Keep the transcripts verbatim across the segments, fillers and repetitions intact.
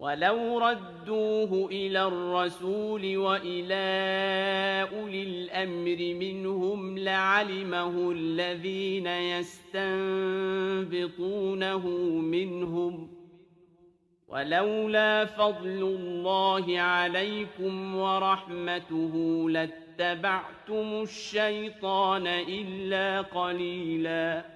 ولو ردوه إلى الرسول وإلى أولي الأمر منهم لعلمه الذين يستنبطونه منهم ولولا فضل الله عليكم ورحمته لاتبعتم الشيطان إلا قليلا.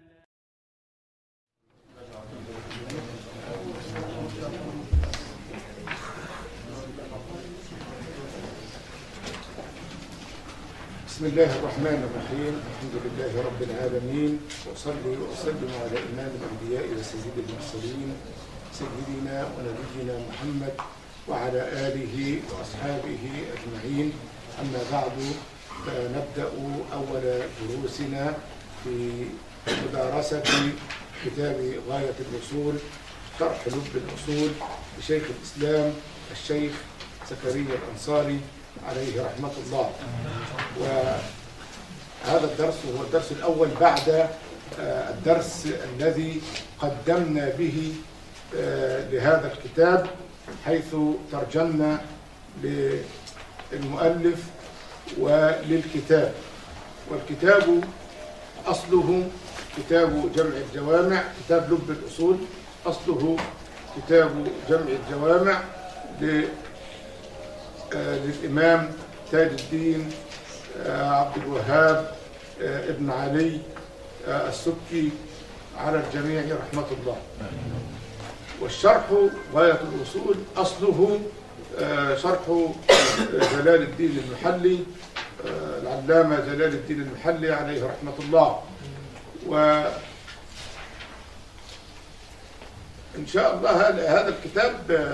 بسم الله الرحمن الرحيم. الحمد لله رب العالمين، وصلي وأسلم على إمام الأنبياء وسيد المرسلين سيدنا ونبينا محمد وعلى آله وأصحابه أجمعين. أما بعد، فنبدأ أول دروسنا في مدارسة كتاب غاية الوصول شرح لب الأصول لشيخ الإسلام الشيخ زكريا الأنصاري عليه رحمة الله. وهذا الدرس هو الدرس الأول بعد الدرس الذي قدمنا به لهذا الكتاب، حيث ترجمنا للمؤلف وللكتاب. والكتاب أصله كتاب جمع الجوامع، كتاب لب الأصول أصله كتاب جمع الجوامع للإمام تاج الدين عبد الوهاب ابن علي السبكي على الجميع رحمة الله. والشرح غاية الوصول أصله شرح جلال الدين المحلي، العلامة جلال الدين المحلي عليه رحمة الله. وإن شاء الله هذا الكتاب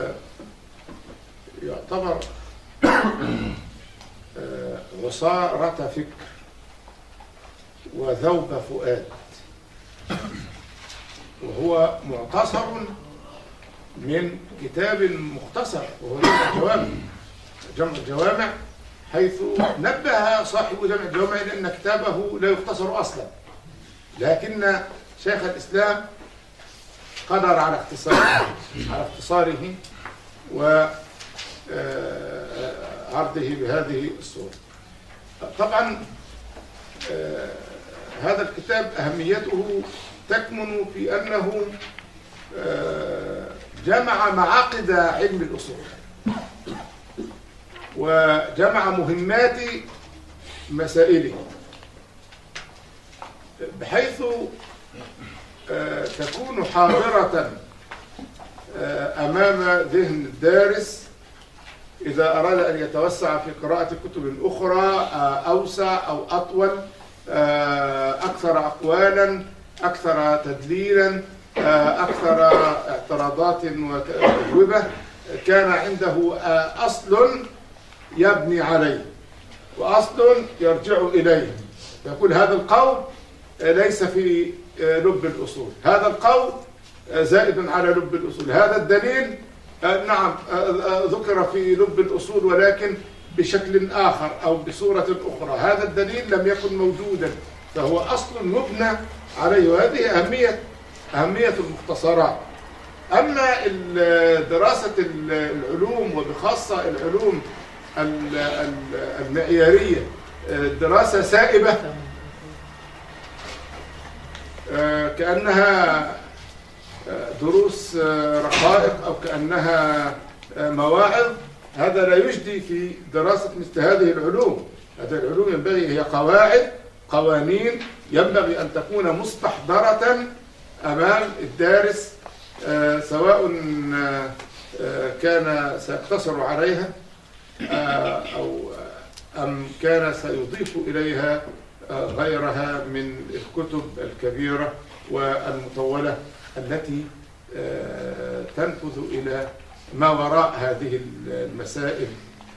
يعتبر عصارة فكر وذوب فؤاد، وهو معتصر من كتاب مختصر وهو جمع الجوامع. جمع الجوامع حيث نبه صاحب جمع الجوامع لأن كتابه لا يختصر أصلا، لكن شيخ الإسلام قدر على اختصاره على اختصاره وعرضه بهذه الصورة. طبعا هذا الكتاب أهميته تكمن في أنه جمع معاقد علم الأصول وجمع مهمات مسائله، بحيث تكون حاضرة أمام ذهن الدارس إذا أراد أن يتوسع في قراءة كتب أخرى أوسع أو أطول، أكثر أقوالا، أكثر تدليلا، أكثر اعتراضات وأجوبة، كان عنده أصل يبني عليه وأصل يرجع إليه، يقول هذا القول ليس في لب الأصول، هذا القول زائد على لب الأصول، هذا الدليل نعم ذكر في لب الأصول ولكن بشكل آخر أو بصورة أخرى، هذا الدليل لم يكن موجودا، فهو أصل يبنى عليه. وهذه أهمية أهمية المختصرات. أما دراسة العلوم وبخاصة العلوم المعيارية دراسة سائبة كأنها دروس رقائق أو كأنها مواعظ، هذا لا يجدي في دراسة مثل هذه العلوم. هذه العلوم ينبغي هي قواعد، قوانين، ينبغي أن تكون مستحضرة أمام الدارس، سواء كان سيقتصر عليها أو أم كان سيضيف إليها غيرها من الكتب الكبيرة والمطولة التي تنفذ إلى ما وراء هذه المسائل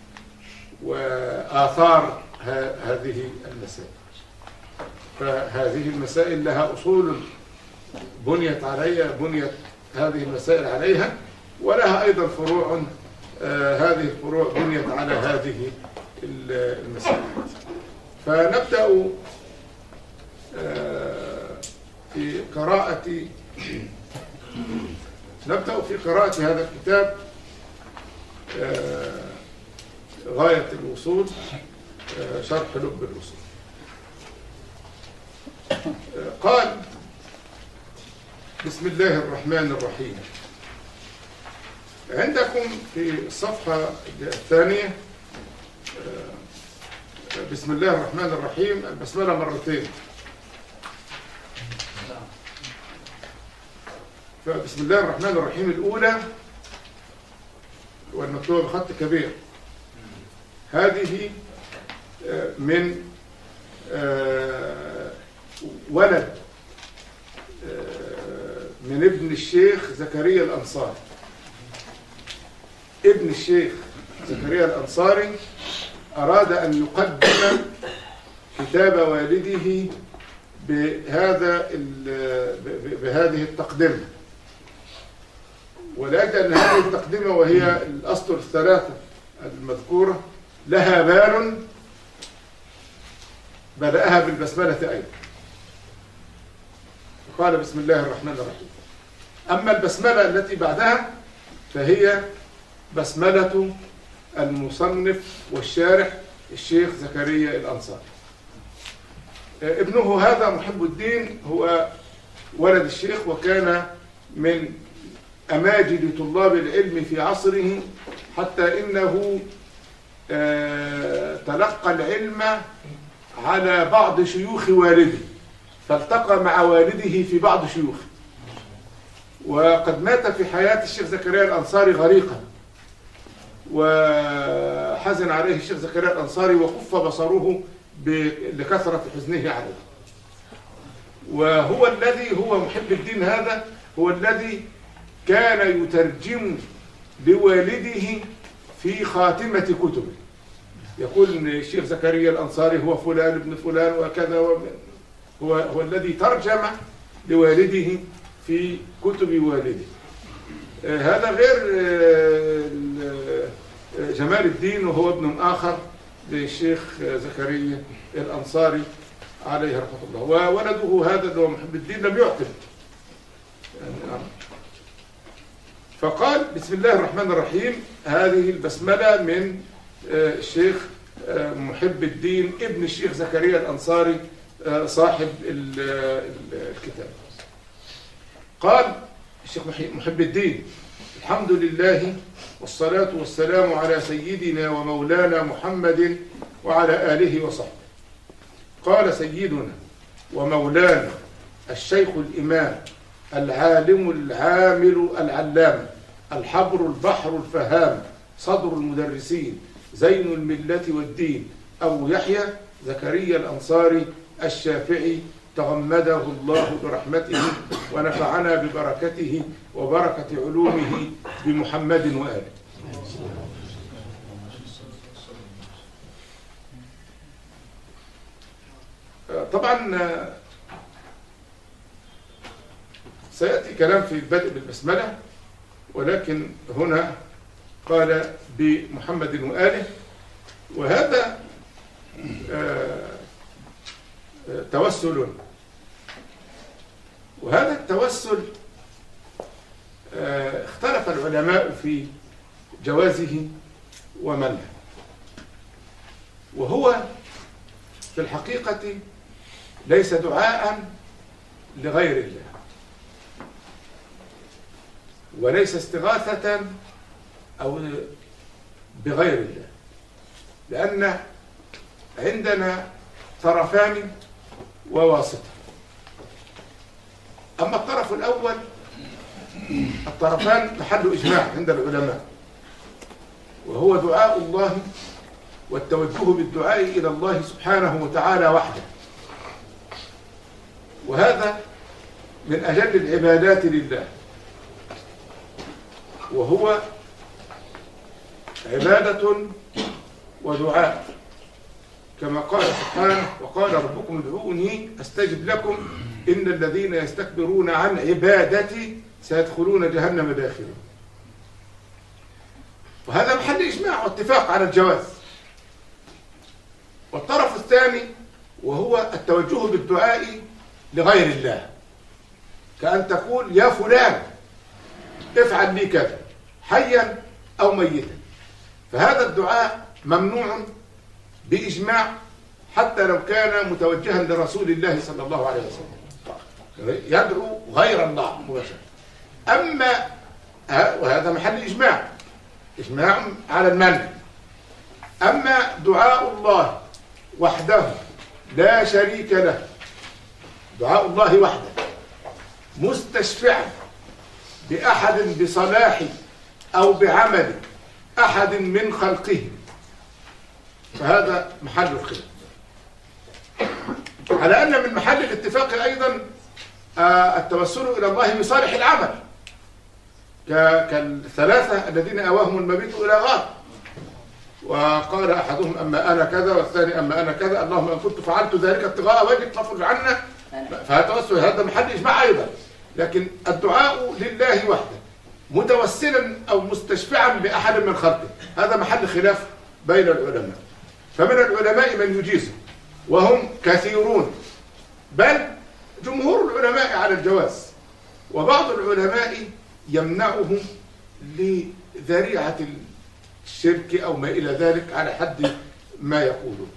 وآثار هذه المسائل. فهذه المسائل لها أصول بنيت عليها بنيت هذه المسائل عليها، ولها أيضا فروع، هذه الفروع بنيت على هذه المسائل. فنبدأ في قراءة نبدأ في قراءة هذا الكتاب غاية الوصول شرح لب الوصول. قال: بسم الله الرحمن الرحيم. عندكم في الصفحة الثانية بسم الله الرحمن الرحيم البسملة مرتين. فبسم الله الرحمن الرحيم الأولى والمكتوبة بخط كبير، هذه من ولد من ابن الشيخ زكريا الأنصاري. ابن الشيخ زكريا الأنصاري أراد أن يقدم كتاب والده بهذا بهذه التقدمة، ولأجل أن هذه التقدمة وهي الأسطر الثلاثة المذكورة لها بال بدأها بالبسملة أيضا، قال بسم الله الرحمن الرحيم. أما البسملة التي بعدها فهي بسملة المصنف والشارح الشيخ زكريا الأنصاري. ابنه هذا محب الدين هو ولد الشيخ، وكان من أماجد طلاب العلم في عصره، حتى إنه تلقى العلم على بعض شيوخ والده، فالتقى مع والده في بعض شيوخه. وقد مات في حياة الشيخ زكريا الأنصاري غريقا، وحزن عليه الشيخ زكريا الأنصاري وخف بصره لكثرة حزنه عليه. وهو الذي هو محب الدين هذا هو الذي كان يترجم لوالده في خاتمة كتبه، يقول الشيخ زكريا الأنصاري هو فلان ابن فلان وكذا، هو هو الذي ترجم لوالده في كتب والده. هذا غير جمال الدين وهو ابن آخر للشيخ زكريا الأنصاري عليه رحمة الله. وولده هذا اللي هو محب الدين لم يعقل يعني. فقال بسم الله الرحمن الرحيم، هذه البسملة من الشيخ محب الدين ابن الشيخ زكريا الأنصاري صاحب الكتاب. قال الشيخ محب الدين: الحمد لله والصلاة والسلام على سيدنا ومولانا محمد وعلى آله وصحبه. قال سيدنا ومولانا الشيخ الإمام العالم العامل العلام الحبر البحر الفهام صدر المدرسين زين الملة والدين أبو يحيى زكريا الأنصاري الشافعي، تغمده الله برحمته ونفعنا ببركته وبركة علومه بمحمد وآله. طبعا سيأتي كلام في البدء بالبسملة، ولكن هنا قال بمحمد وآله، وهذا توسل. وهذا التوسل اختلف العلماء في جوازه ومنعه، وهو في الحقيقة ليس دعاء لغير الله، وليس استغاثة أو بغير الله، لأن عندنا طرفان وواسطة. أما الطرف الأول الطرفان محل إجماع عند العلماء، وهو دعاء الله والتوجه بالدعاء إلى الله سبحانه وتعالى وحده، وهذا من أجل العبادات لله، وهو عبادة ودعاء، كما قال سبحانه: وقال ربكم ادعوني أستجب لكم إن الذين يستكبرون عن عبادتي سيدخلون جهنم داخلين. وهذا محل إجماع واتفاق على الجواز. والطرف الثاني وهو التوجه بالدعاء لغير الله، كأن تقول: يا فلان افعل لي كذا حيا أو ميتا، فهذا الدعاء ممنوع بإجماع حتى لو كان متوجها لرسول الله صلى الله عليه وسلم، يدعو غير الله مباشرة. أما وهذا محل إجماع، إجماع على المنع. أما دعاء الله وحده لا شريك له، دعاء الله وحده مستشفعا بأحد بصلاح أو بعمل أحد من خلقه، فهذا محل الخلاف. على أن من محل الاتفاق أيضا التوسل إلى الله بصالح العمل، كالثلاثة الذين أواهم المبيت إلى غار، وقال أحدهم أما أنا كذا، والثاني أما أنا كذا، اللهم إن كنت فعلت ذلك ابتغاء وجهك فافرج عنا، فالتوسل هذا محل إجماع أيضا. لكن الدعاء لله وحده متوسلا أو مستشفعا بأحد من خلقه، هذا محل خلاف بين العلماء. فمن العلماء من يجيزه وهم كثيرون، بل جمهور العلماء على الجواز، وبعض العلماء يمنعه لذريعة الشرك أو ما إلى ذلك على حد ما يقولون.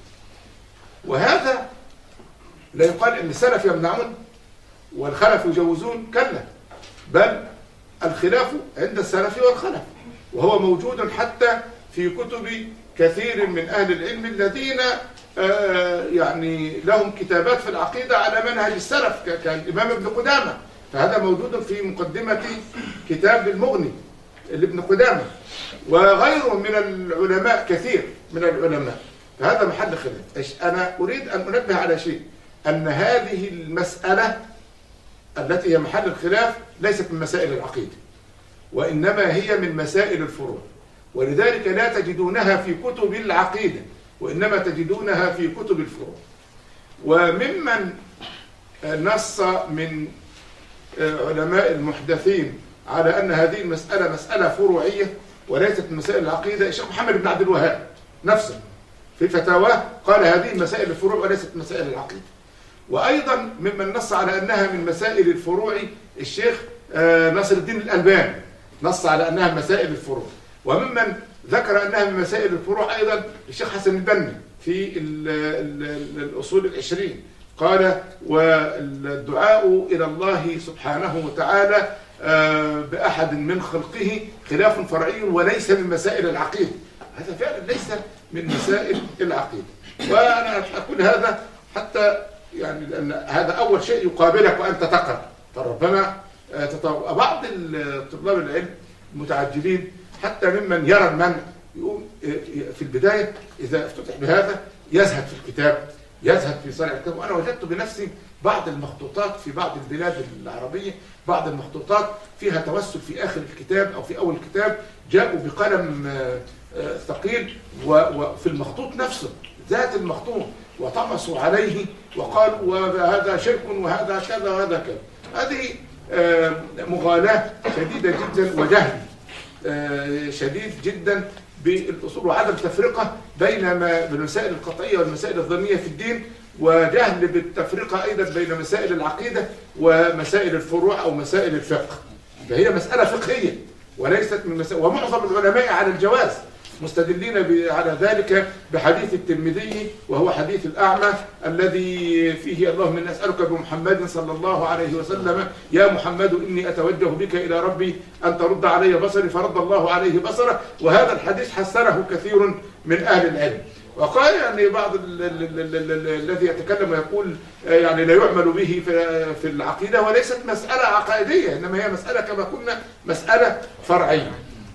وهذا لا يقال أن السلف يمنعون والخلف يجوزون، كلا، بل الخلاف عند السلف والخلف، وهو موجود حتى في كتب كثير من أهل العلم الذين آه يعني لهم كتابات في العقيدة على منهج السلف، كالإمام ابن قدامة، فهذا موجود في مقدمة كتاب المغني لابن قدامة، وغيره من العلماء كثير من العلماء، فهذا محل خلاف. أنا أريد أن أنبه على شيء، أن هذه المسألة التي هي محل الخلاف ليست من مسائل العقيدة، وإنما هي من مسائل الفروع، ولذلك لا تجدونها في كتب العقيدة، وإنما تجدونها في كتب الفروع. وممن نص من علماء المحدثين على أن هذه المسألة مسألة فروعية وليست من مسائل العقيدة الشيخ محمد بن عبد الوهاب نفسه في فتاواه قال هذه مسائل الفروع وليست من مسائل العقيدة. وأيضا ممن نص على أنها من مسائل الفروع الشيخ ناصر الدين الألباني نص على أنها مسائل الفروع. وممن ذكر أنها من مسائل الفروع أيضا الشيخ حسن البني في ال ال ال الأصول العشرين قال والدعاء إلى الله سبحانه وتعالى بأحد من خلقه خلاف فرعي وليس من مسائل العقيدة. هذا فعلا ليس من مسائل العقيدة. وأنا أقول هذا حتى يعني لأن هذا أول شيء يقابلك وأنت تقرأ، فربما تطور. بعض طلاب العلم المتعجلين حتى ممن يرى المنع يقوم في البداية إذا افتتح بهذا يزهد في الكتاب، يزهد في صنع الكتاب. وأنا وجدت بنفسي بعض المخطوطات في بعض البلاد العربية، بعض المخطوطات فيها توسل في آخر الكتاب أو في أول الكتاب، جاءوا بقلم ثقيل وفي المخطوط نفسه ذات المخطوط وطمسوا عليه وقالوا وهذا شرك وهذا كذا وهذا كذا. هذه مغالاة شديدة جدا وجهل شديد جدا بالأصول وعدم تفرقة بين المسائل القطعية والمسائل الظنية في الدين، وجهل بالتفرقة أيضا بين مسائل العقيدة ومسائل الفروع أو مسائل الفقه. فهي مسألة فقهية وليست من مسائل. ومعظم العلماء على الجواز مستدلين على ذلك بحديث الترمذي وهو حديث الأعمى الذي فيه اللهم إني أسألك بمحمد صلى الله عليه وسلم يا محمد إني أتوجه بك إلى ربي أن ترد علي بصري فرد الله عليه بصره. وهذا الحديث حسنه كثير من أهل العلم. وقال يعني بعض الذي يتكلم ويقول يعني لا يعمل به في العقيدة، وليست مسألة عقائدية إنما هي مسألة كما قلنا مسألة فرعية.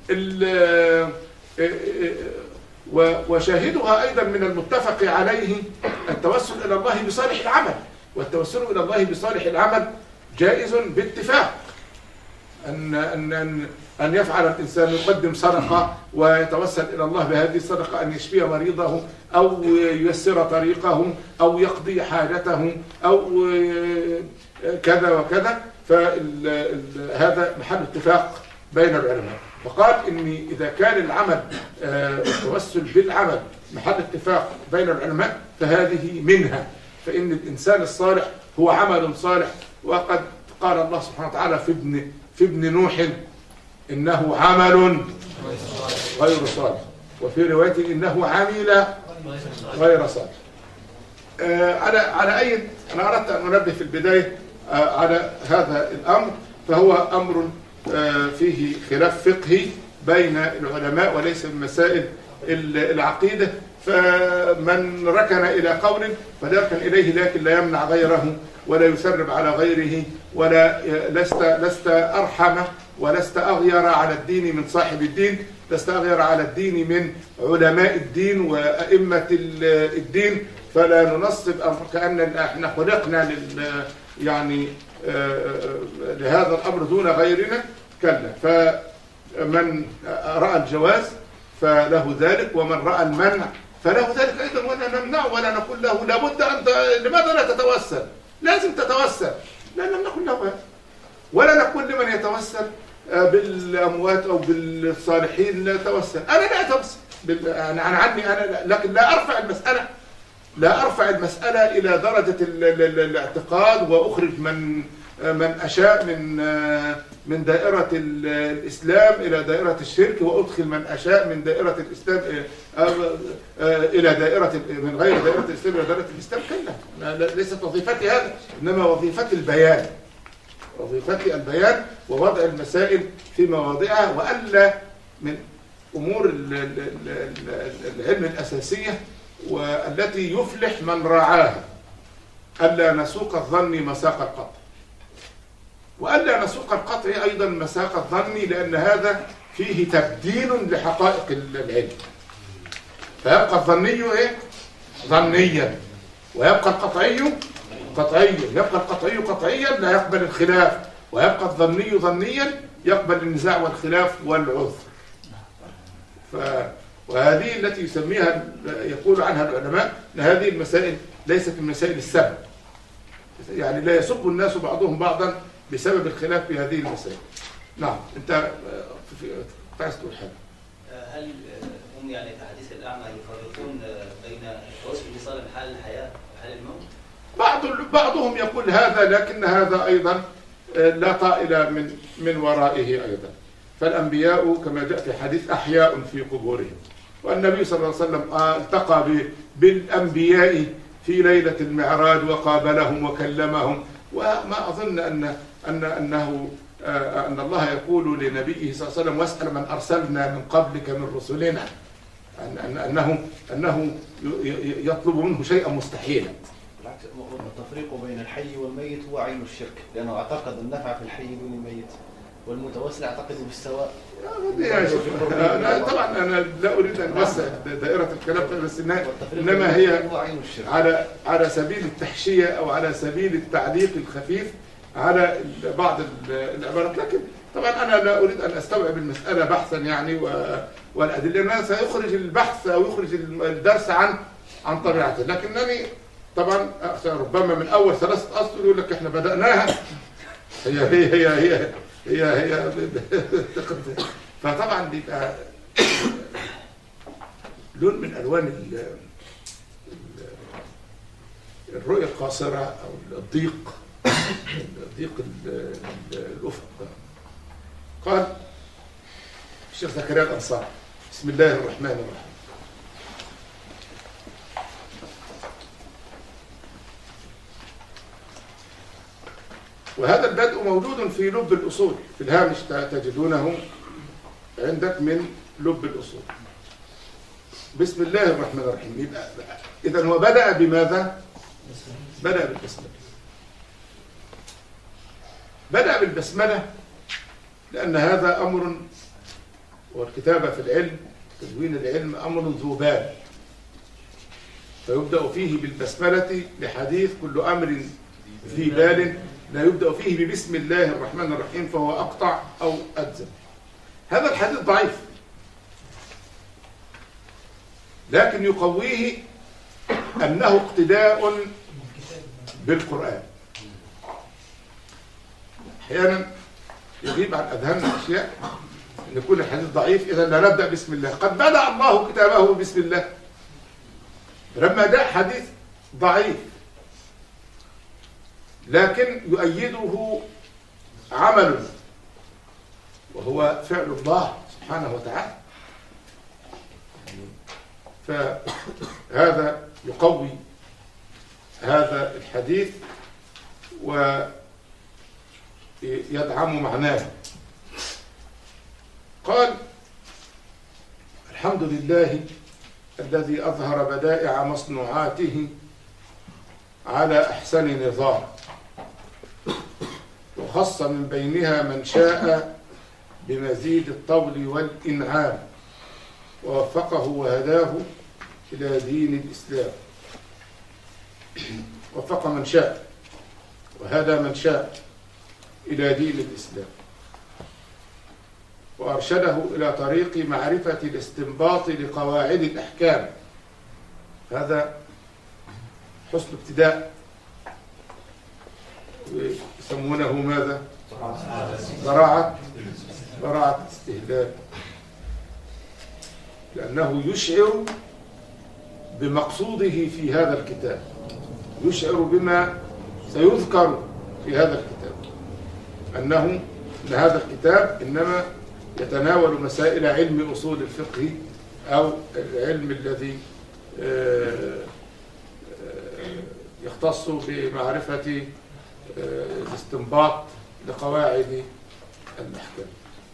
وشاهدها أيضا من المتفق عليه التوسل إلى الله بصالح العمل. والتوسل إلى الله بصالح العمل جائز باتفاق، أن أن أن يفعل الإنسان يقدم صدقة ويتوسل إلى الله بهذه الصدقة أن يشفي مريضه أو ييسر طريقه أو يقضي حاجته أو كذا وكذا، فهذا محل اتفاق بين العلماء. فقال إن إذا كان العمل التوسل بالعمل محل اتفاق بين العلماء فهذه منها، فإن الإنسان الصالح هو عمل صالح. وقد قال الله سبحانه وتعالى في ابن في ابن نوح إنه عمل غير صالح. وفي رواية إنه عمل غير صالح. آه على على أي أنا أردت أن أنبه في البداية آه على هذا الأمر، فهو أمر آه فيه خلاف فقهي بين العلماء وليس من مسائل العقيدة، فمن ركن إلى قول فليركن إليه لكن لا يمنع غيره ولا يسرب على غيره، ولا لست لست أرحم ولست أغير على الدين من صاحب الدين، لست أغير على الدين من علماء الدين وأئمة الدين. فلا ننصب كأن احنا خلقنا لل يعني لهذا الأمر دون غيرنا، كلا. فمن رأى الجواز فله ذلك، ومن رأى المنع فله ذلك أيضا، ولا نمنع ولا نقول له لابد أن لماذا لا تتوسل، لازم تتوسل، لا لم نقل له، ولا نقول لمن يتوسل بالأموات أو بالصالحين لا توسل. أنا لا أتوسل يعني عن عني أنا، لكن لا أرفع المسألة لا أرفع المسألة إلى درجة الاعتقاد وأخرج من من أشاء من من دائرة الإسلام إلى دائرة الشرك، وأدخل من أشاء من دائرة الإسلام إلى دائرة من غير دائرة الإسلام إلى دائرة الإسلام. كلا، ليست وظيفتي هذا، إنما وظيفتي البيان، وظيفتي البيان ووضع المسائل في مواضعها، وألا من أمور العلم الأساسية والتي يفلح من راعاها ألا نسوق الظن مساق القطع، وألا نسوق القطع أيضا مساق الظن، لأن هذا فيه تبديل لحقائق العلم. فيبقى الظني إيه؟ ظنيا، ويبقى القطعي قطعيا، يبقى القطعي قطعيا لا يقبل الخلاف، ويبقى الظني ظنيا يقبل النزاع والخلاف والعذر. ف... وهذه التي يسميها يقول عنها العلماء أن هذه المسائل ليست من مسائل السب، يعني لا يسب الناس بعضهم بعضا بسبب الخلاف في هذه المسائل. نعم، انت عايز تقول حاجه؟ هل هم يعني في حديث الاعمى يفرقون بين وصف الاتصال بحال الحياه وحال الموت؟ بعض بعضهم يقول هذا، لكن هذا ايضا لا طائل من من ورائه ايضا. فالانبياء كما جاء في حديث احياء في قبورهم، والنبي صلى الله عليه وسلم التقى بالانبياء في ليله المعراج وقابلهم وكلمهم. وما اظن ان ان انه ان الله يقول لنبيه صلى الله عليه وسلم واسال من ارسلنا من قبلك من رسلنا، أن انه انه يطلب منه شيئا مستحيلا. بالعكس، التفريق بين الحي والميت هو عين الشرك، لانه اعتقد النفع في الحي دون الميت، والمتوسل اعتقد بالسواء. أنا طبعا انا لا اريد ان اوسع دائره الكلام، بس انما هي على على سبيل التحشيه او على سبيل التعليق الخفيف على بعض العبارات. لكن طبعا انا لا اريد ان استوعب المساله بحثا يعني والادله، لان سيخرج البحث او يخرج الدرس عن عن طبيعته. لكنني طبعا ربما من اول ثلاثه اسطر يقول لك احنا بداناها هي هي هي هي هي, هي فطبعا بيبقى لون من الوان الرؤيه القاصره او الضيق ضيق الافق. قال الشيخ زكريا الانصاري: بسم الله الرحمن الرحيم. وهذا البدء موجود في لب الأصول، في الهامش تجدونه عندك من لب الأصول. بسم الله الرحمن الرحيم. إذا هو بدأ بماذا؟ بدأ بالبسملة. بدأ بالبسملة لأن هذا أمر، والكتابة في العلم تدوين العلم أمر ذو بال، فيبدأ فيه بالبسملة لحديث كل أمر ذي بال لا يبدأ فيه ببسم الله الرحمن الرحيم فهو أقطع أو أجزم. هذا الحديث ضعيف، لكن يقويه أنه اقتداء بالقرآن. أحيانا يغيب عن أذهاننا أشياء، أن يكون الحديث ضعيف إذا لا نبدأ بسم الله. قد بدأ الله كتابه بسم الله، لما جاء حديث ضعيف لكن يؤيده عمل وهو فعل الله سبحانه وتعالى. فهذا يقوي هذا الحديث ويدعم معناه. قال: الحمد لله الذي أظهر بدائع مصنوعاته على أحسن نظام، وخص من بينها من شاء بمزيد الطول والإنعام، ووفقه وهداه إلى دين الإسلام. وفق من شاء وهدى من شاء إلى دين الإسلام، وأرشده إلى طريق معرفة الاستنباط لقواعد الأحكام. هذا حسن ابتداء، يسمونه ماذا؟ براعة براعة استهلال، لأنه يشعر بمقصوده في هذا الكتاب، يشعر بما سيذكر في هذا الكتاب، أنه أن هذا الكتاب إنما يتناول مسائل علم أصول الفقه أو العلم الذي يختص بمعرفة الاستنباط لقواعد الأحكام.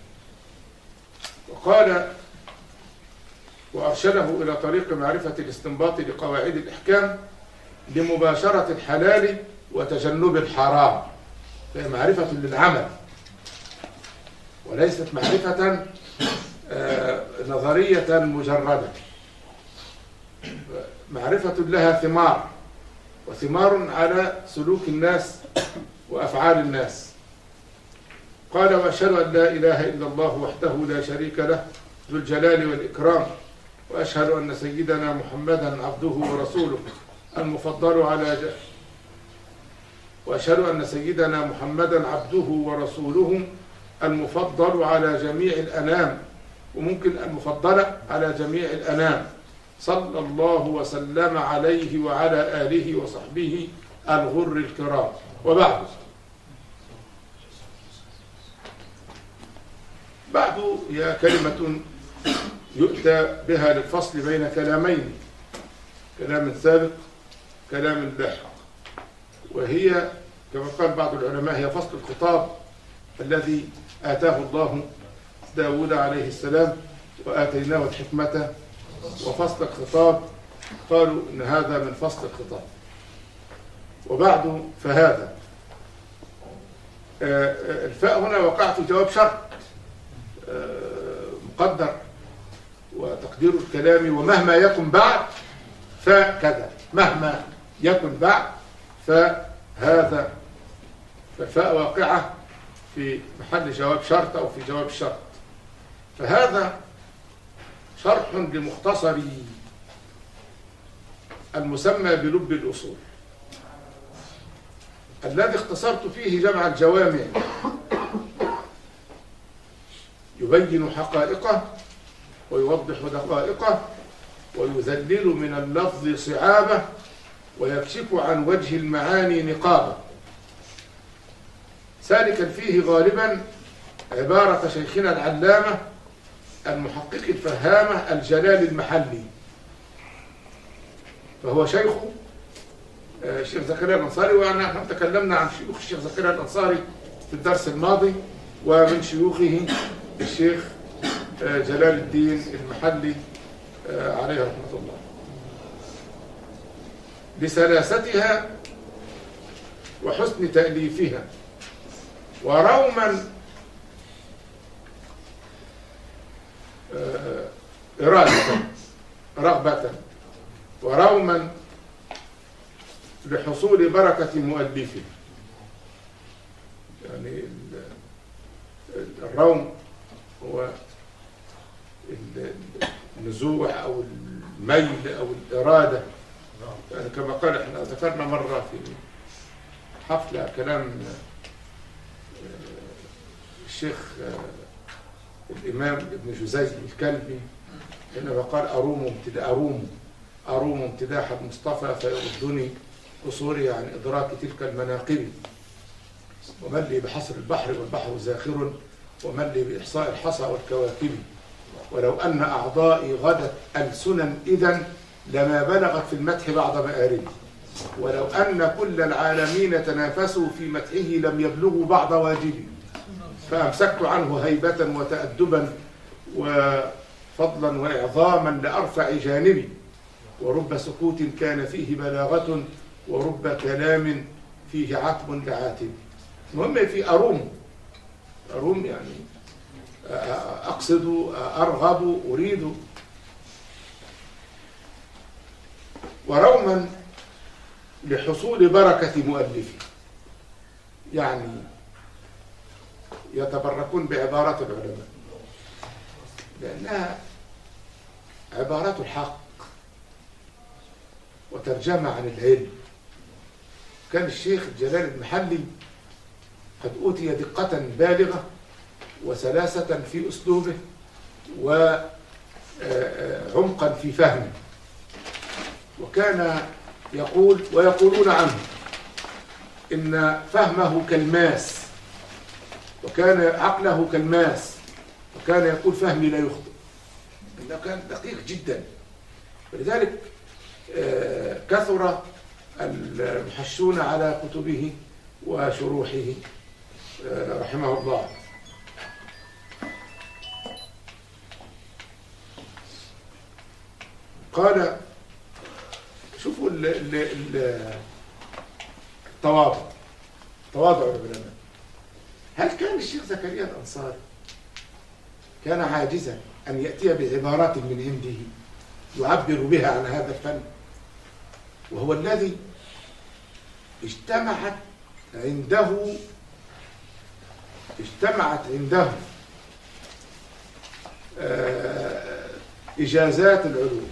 وقال: وأرشده إلى طريق معرفة الاستنباط لقواعد الأحكام لمباشرة الحلال وتجنب الحرام، فهي معرفة للعمل وليست معرفة نظرية مجردة، معرفة لها ثمار، وثمار على سلوك الناس وأفعال الناس. قال: وأشهد أن لا إله إلا الله وحده لا شريك له ذو الجلال والإكرام، وأشهد أن سيدنا محمدا عبده ورسوله المفضل على ج... وأشهد أن سيدنا محمدا عبده ورسوله المفضل على جميع الأنام، وممكن المفضلة على جميع الأنام، صلى الله وسلم عليه وعلى آله وصحبه الغر الكرام. وبعد بعد هي كلمة يؤتى بها للفصل بين كلامين، كلام سابق كلام لاحق، وهي كما قال بعض العلماء هي فصل الخطاب الذي آتاه الله داود عليه السلام وآتيناه الحكمة وفصل الخطاب، قالوا إن هذا من فصل الخطاب. وبعد فهذا الفاء هنا وقعت جواب شرط مقدر، وتقدير الكلام ومهما يكن بعد فكذا، مهما يكن بعد فهذا، فالفاء واقعة في محل جواب شرط أو في جواب الشرط. فهذا شرح لمختصر المسمى بلب الأصول، الذي اختصرت فيه جمع الجوامع، يبين حقائقه ويوضح دقائقه ويذلل من اللفظ صعابه ويكشف عن وجه المعاني نقابه، سالكا فيه غالبا عبارة شيخنا العلامة المحقق الفهامة الجلال المحلي. فهو شيخ الشيخ زكريا الأنصاري، ونحن تكلمنا عن شيوخ الشيخ زكريا الأنصاري في الدرس الماضي، ومن شيوخه الشيخ جلال الدين المحلي عليه رحمة الله، لسلاستها وحسن تأليفها، وروما إرادة رغبة، وروما لحصول بركة مؤلفه. يعني الروم هو النزوع أو الميل أو الإرادة، يعني كما قال احنا ذكرنا مرة في حفلة كلام الشيخ الإمام ابن جزي الكلبي حينما قال: أروم امتداح أروم أروم امتداح المصطفى فيردني قصوري عن إدراك تلك المناقب، ومن لي بحصر البحر والبحر زاخر، ومن لي بإحصاء الحصى والكواكب. ولو أن أعضائي غدت ألسنا إذن لما بلغت في المدح بعض مآربي، ولو أن كل العالمين تنافسوا في مدحه لم يبلغوا بعض واجبي، فأمسكت عنه هيبة وتأدبا وفضلا وإعظاما لأرفع جانبي، ورب سكوت كان فيه بلاغة ورب كلام فيه عتب لعاتب. المهم في أروم أروم يعني أقصد أرغب أريد. وروما لحصول بركة مؤلفه، يعني يتبركون بعبارات العلماء لأنها عبارات الحق وترجمة عن العلم. كان الشيخ جلال المحلي قد أوتي دقة بالغة وسلاسة في أسلوبه وعمقا في فهمه، وكان يقول ويقولون عنه إن فهمه كالماس، وكان عقله كالماس، وكان يقول فهمي لا يخطئ، إنه كان دقيق جدا. ولذلك كثر المحشون على كتبه وشروحه رحمه الله. قال شوفوا التواضع، تواضع العلماء. هل كان الشيخ زكريا الأنصاري كان عاجزا أن يأتي بعبارات من عنده يعبر بها عن هذا الفن، وهو الذي اجتمعت عنده اجتمعت عنده إجازات العلوم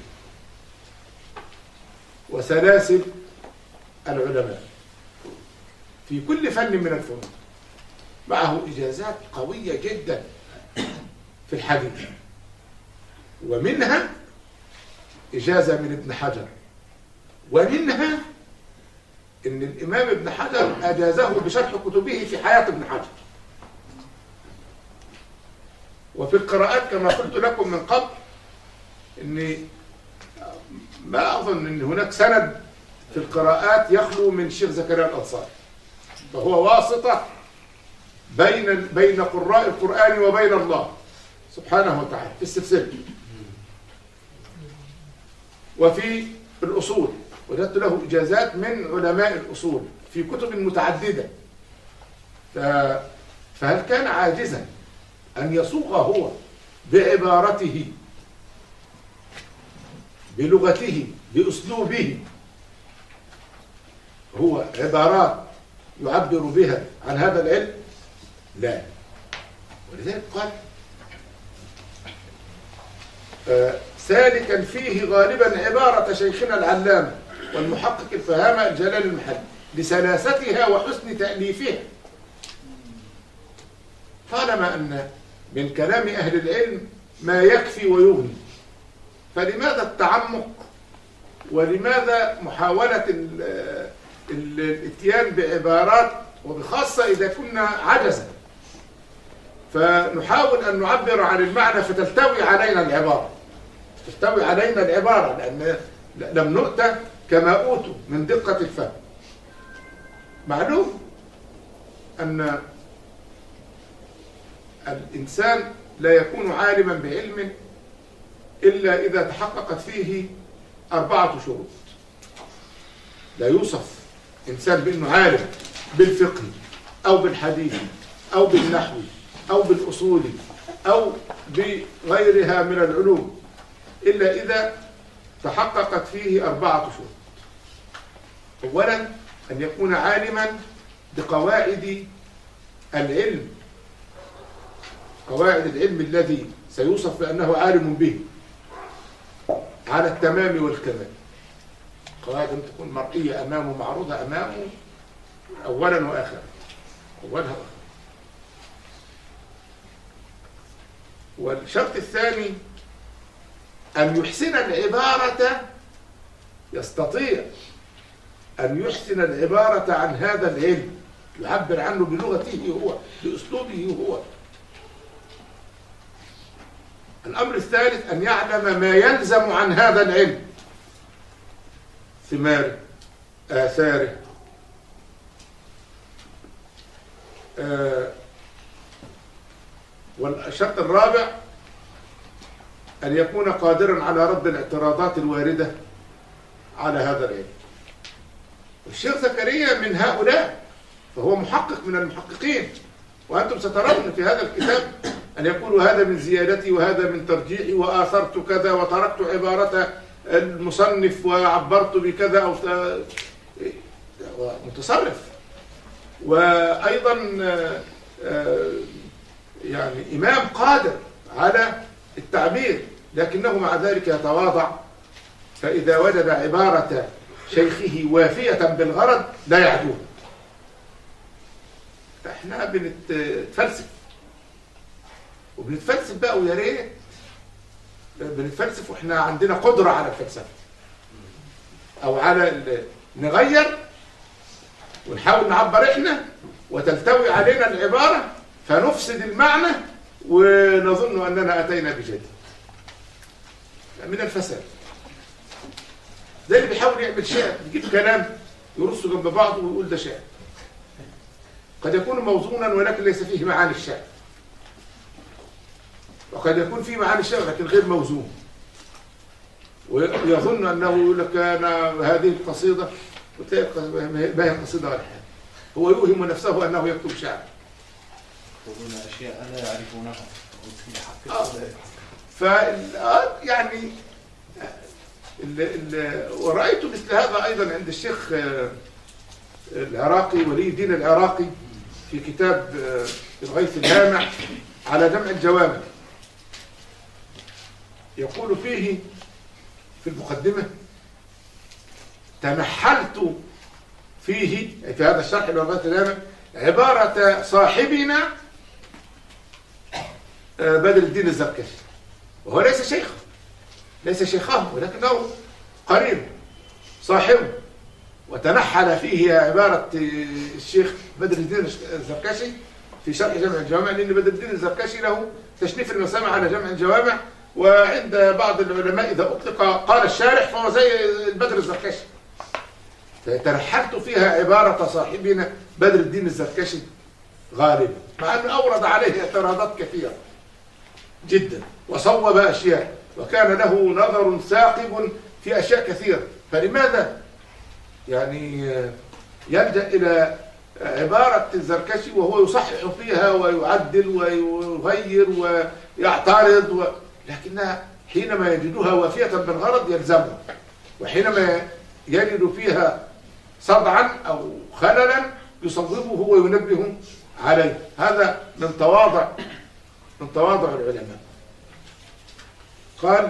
وسلاسل العلماء في كل فن من الفنون، معه إجازات قوية جدا في الحديث، ومنها إجازة من ابن حجر، ومنها إن الإمام ابن حجر أجازه بشرح كتبه في حياة ابن حجر. وفي القراءات كما قلت لكم من قبل إني ما أظن أن هناك سند في القراءات يخلو من الشيخ زكريا الأنصاري، فهو واسطة بين بين قراء القرآن وبين الله سبحانه وتعالى في السلسلة. وفي الأصول وجدت له إجازات من علماء الأصول في كتب متعددة. فهل كان عاجزا أن يصوغ هو بعبارته بلغته بأسلوبه هو عبارات يعبر بها عن هذا العلم؟ لا. ولذلك قال آه سالكا فيه غالبا عبارة شيخنا العلامة والمحقق الفهامة الجلال المحلي لسلاستها وحسن تأليفها، طالما أن من كلام أهل العلم ما يكفي ويغني، فلماذا التعمق ولماذا محاولة الاتيان بعبارات، وبخاصة إذا كنا عجزا فنحاول أن نعبر عن المعنى فتلتوي علينا العبارة تلتوي علينا العبارة لأن لم نؤتى كما أوتوا من دقة الفهم. معلوم أن الإنسان لا يكون عالما بعلم إلا إذا تحققت فيه أربعة شروط. لا يوصف إنسان بأنه عالم بالفقه أو بالحديث أو بالنحو أو بالأصول أو بغيرها من العلوم إلا إذا تحققت فيه أربعة شروط. أولا أن يكون عالما بقواعد العلم، قواعد العلم الذي سيوصف بأنه عالم به على التمام والكمال. قواعد تكون مرئية أمامه، معروضة أمامه أولا وآخرا، أولها وآخرا. والشرط الثاني أن يحسن العبارة، يستطيع أن يحسن العبارة عن هذا العلم، يعبر عنه بلغته هو، بأسلوبه هو. الأمر الثالث أن يعلم ما يلزم عن هذا العلم، ثماره، آثاره، آه والشرط الرابع أن يكون قادرا على رد الاعتراضات الواردة على هذا العلم. الشيخ زكريا من هؤلاء، فهو محقق من المحققين، وأنتم سترون في هذا الكتاب أن يقول هذا من زيادتي وهذا من ترجيحي وآثرت كذا وتركت عبارة المصنف وعبرت بكذا، أو متصرف. وأيضا يعني إمام قادر على التعبير، لكنه مع ذلك يتواضع، فإذا وجد عبارة شيخه وافية بالغرض لا يعدوه. احنا بنتفلسف وبنتفلسف بقى، ويا ريت بنتفلسف واحنا عندنا قدرة على الفلسفة، او على نغير ونحاول نعبر احنا وتلتوي علينا العبارة فنفسد المعنى ونظن اننا اتينا بجديد. من الفساد ده اللي بيحاول يعمل شعر، يجيب كلام يرصه جنب بعضه ويقول ده شعر، قد يكون موزونا ولكن ليس فيه معاني الشعر، وقد يكون فيه معاني الشعر لكن غير موزون، ويظن انه يقول لك انا هذه القصيده، وتلاقي ما هي قصيده ولا حاجه، هو يوهم نفسه انه يكتب شعر. يقولون اشياء لا يعرفونها آه. ف يعني ال ال ورأيت مثل هذا أيضا عند الشيخ العراقي ولي الدين العراقي في كتاب الغيث الهامع على جمع الجوامع، يقول فيه في المقدمة: تنحلت فيه في هذا الشرح للغيث الهامع عبارة صاحبنا بدر الدين الزركشي، وهو ليس شيخه ليس شيخه ولكنه قريب صاحبه، وتنحل فيه عبارة الشيخ بدر الدين الزركشي في شرح جمع الجوامع، لأن بدر الدين الزركشي له تشنيف المسامع على جمع الجوامع، وعند بعض العلماء إذا أطلق قال الشارح فهو زي بدر الزركشي. تنحلت فيها عبارة صاحبنا بدر الدين الزركشي غالبا، مع أنه أورد عليه اعتراضات كثيرة جدا وصوب أشياء، وكان له نظر ثاقب في أشياء كثيرة، فلماذا يعني يلجأ إلى عبارة الزركشي وهو يصحح فيها ويعدل ويغير ويعترض و... لكنها حينما يجدها وافية بالغرض يلزمها، وحينما يجد فيها صدعا أو خللا يصوبه وينبه عليه. هذا من تواضع من تواضع العلماء. قال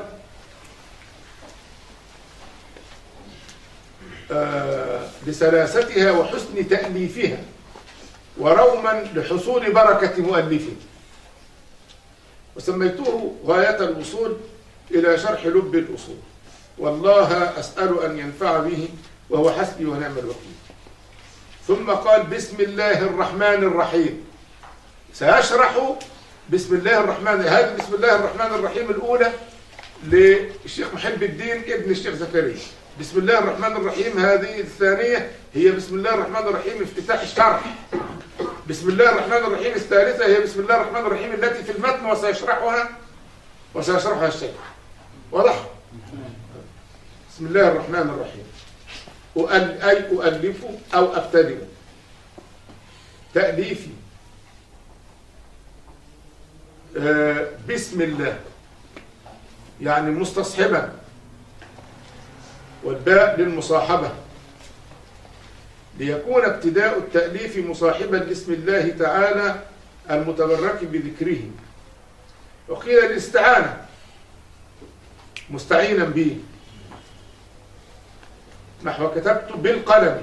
آه لسلاستها وحسن تأليفها وروما لحصول بركة مؤلفه، وسميته غاية الوصول إلى شرح لب الأصول، والله أسأل أن ينفع به وهو حسبي ونعم الوكيل. ثم قال: بسم الله الرحمن الرحيم. سيشرح بسم الله الرحمن، هذه بسم الله الرحمن الرحيم الأولى للشيخ محب الدين ابن الشيخ زكريا. بسم الله الرحمن الرحيم هذه الثانية هي بسم الله الرحمن الرحيم افتتاح الشرح. بسم الله الرحمن الرحيم الثالثة هي بسم الله الرحمن الرحيم التي في المتن وسيشرحها وسيشرحها الشيخ. واضح؟ بسم الله الرحمن الرحيم أؤل أي أؤلف أو أبتدئ. تأليفي آه بسم الله يعني مستصحبا، والباء للمصاحبة، ليكون ابتداء التأليف مصاحبا لاسم الله تعالى المتبرك بذكره. وقيل الاستعانة مستعينا به، نحو كتبت بالقلم.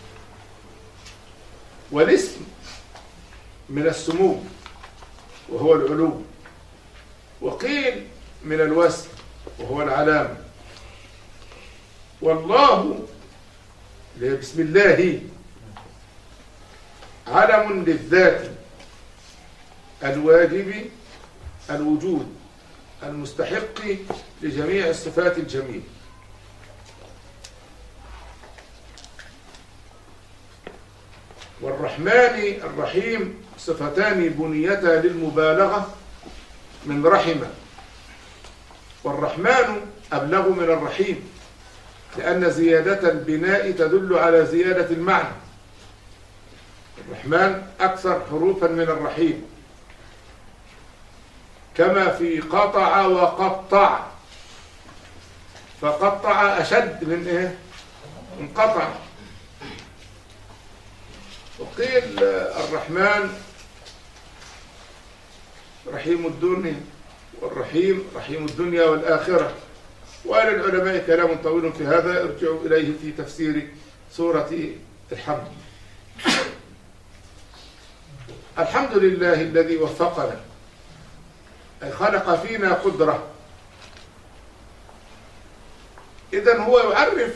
والاسم من السمو وهو العلو، وقيل من الوسم وهو العلامة. والله بسم الله علم للذات الواجب الوجود المستحق لجميع الصفات الجميلة. والرحمن الرحيم صفتان بنيتا للمبالغة من رحمة، والرحمن أبلغ من الرحيم لأن زيادة البناء تدل على زيادة المعنى. الرحمن أكثر حروفا من الرحيم، كما في قطع وقطع، فقطع أشد من إيه؟ من قطع. وقيل الرحمن رحيم الدنيا، والرحيم رحيم الدنيا والآخرة. وللعلماء كلام طويل في هذا، ارجعوا إليه في تفسير سورة الحمد. الحمد لله الذي وفقنا، أي خلق فينا قدرة. إذن هو يعرف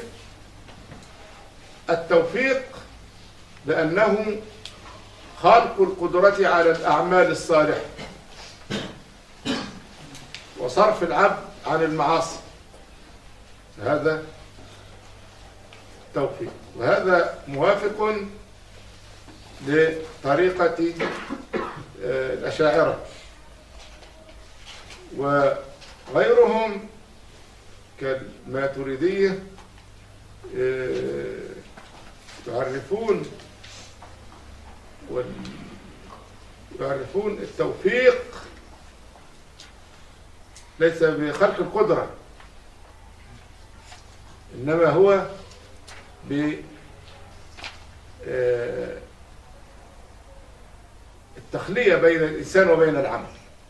التوفيق بأنه خلق القدرة على الأعمال الصالحة وصرف العبد عن المعاصي، هذا توفيق. وهذا موافق لطريقة الأشاعرة وغيرهم كالماتريدية، يعرفون يعرفون التوفيق ليس بخلق القدرة، إنما هو بالتخلية بين الإنسان وبين العمل،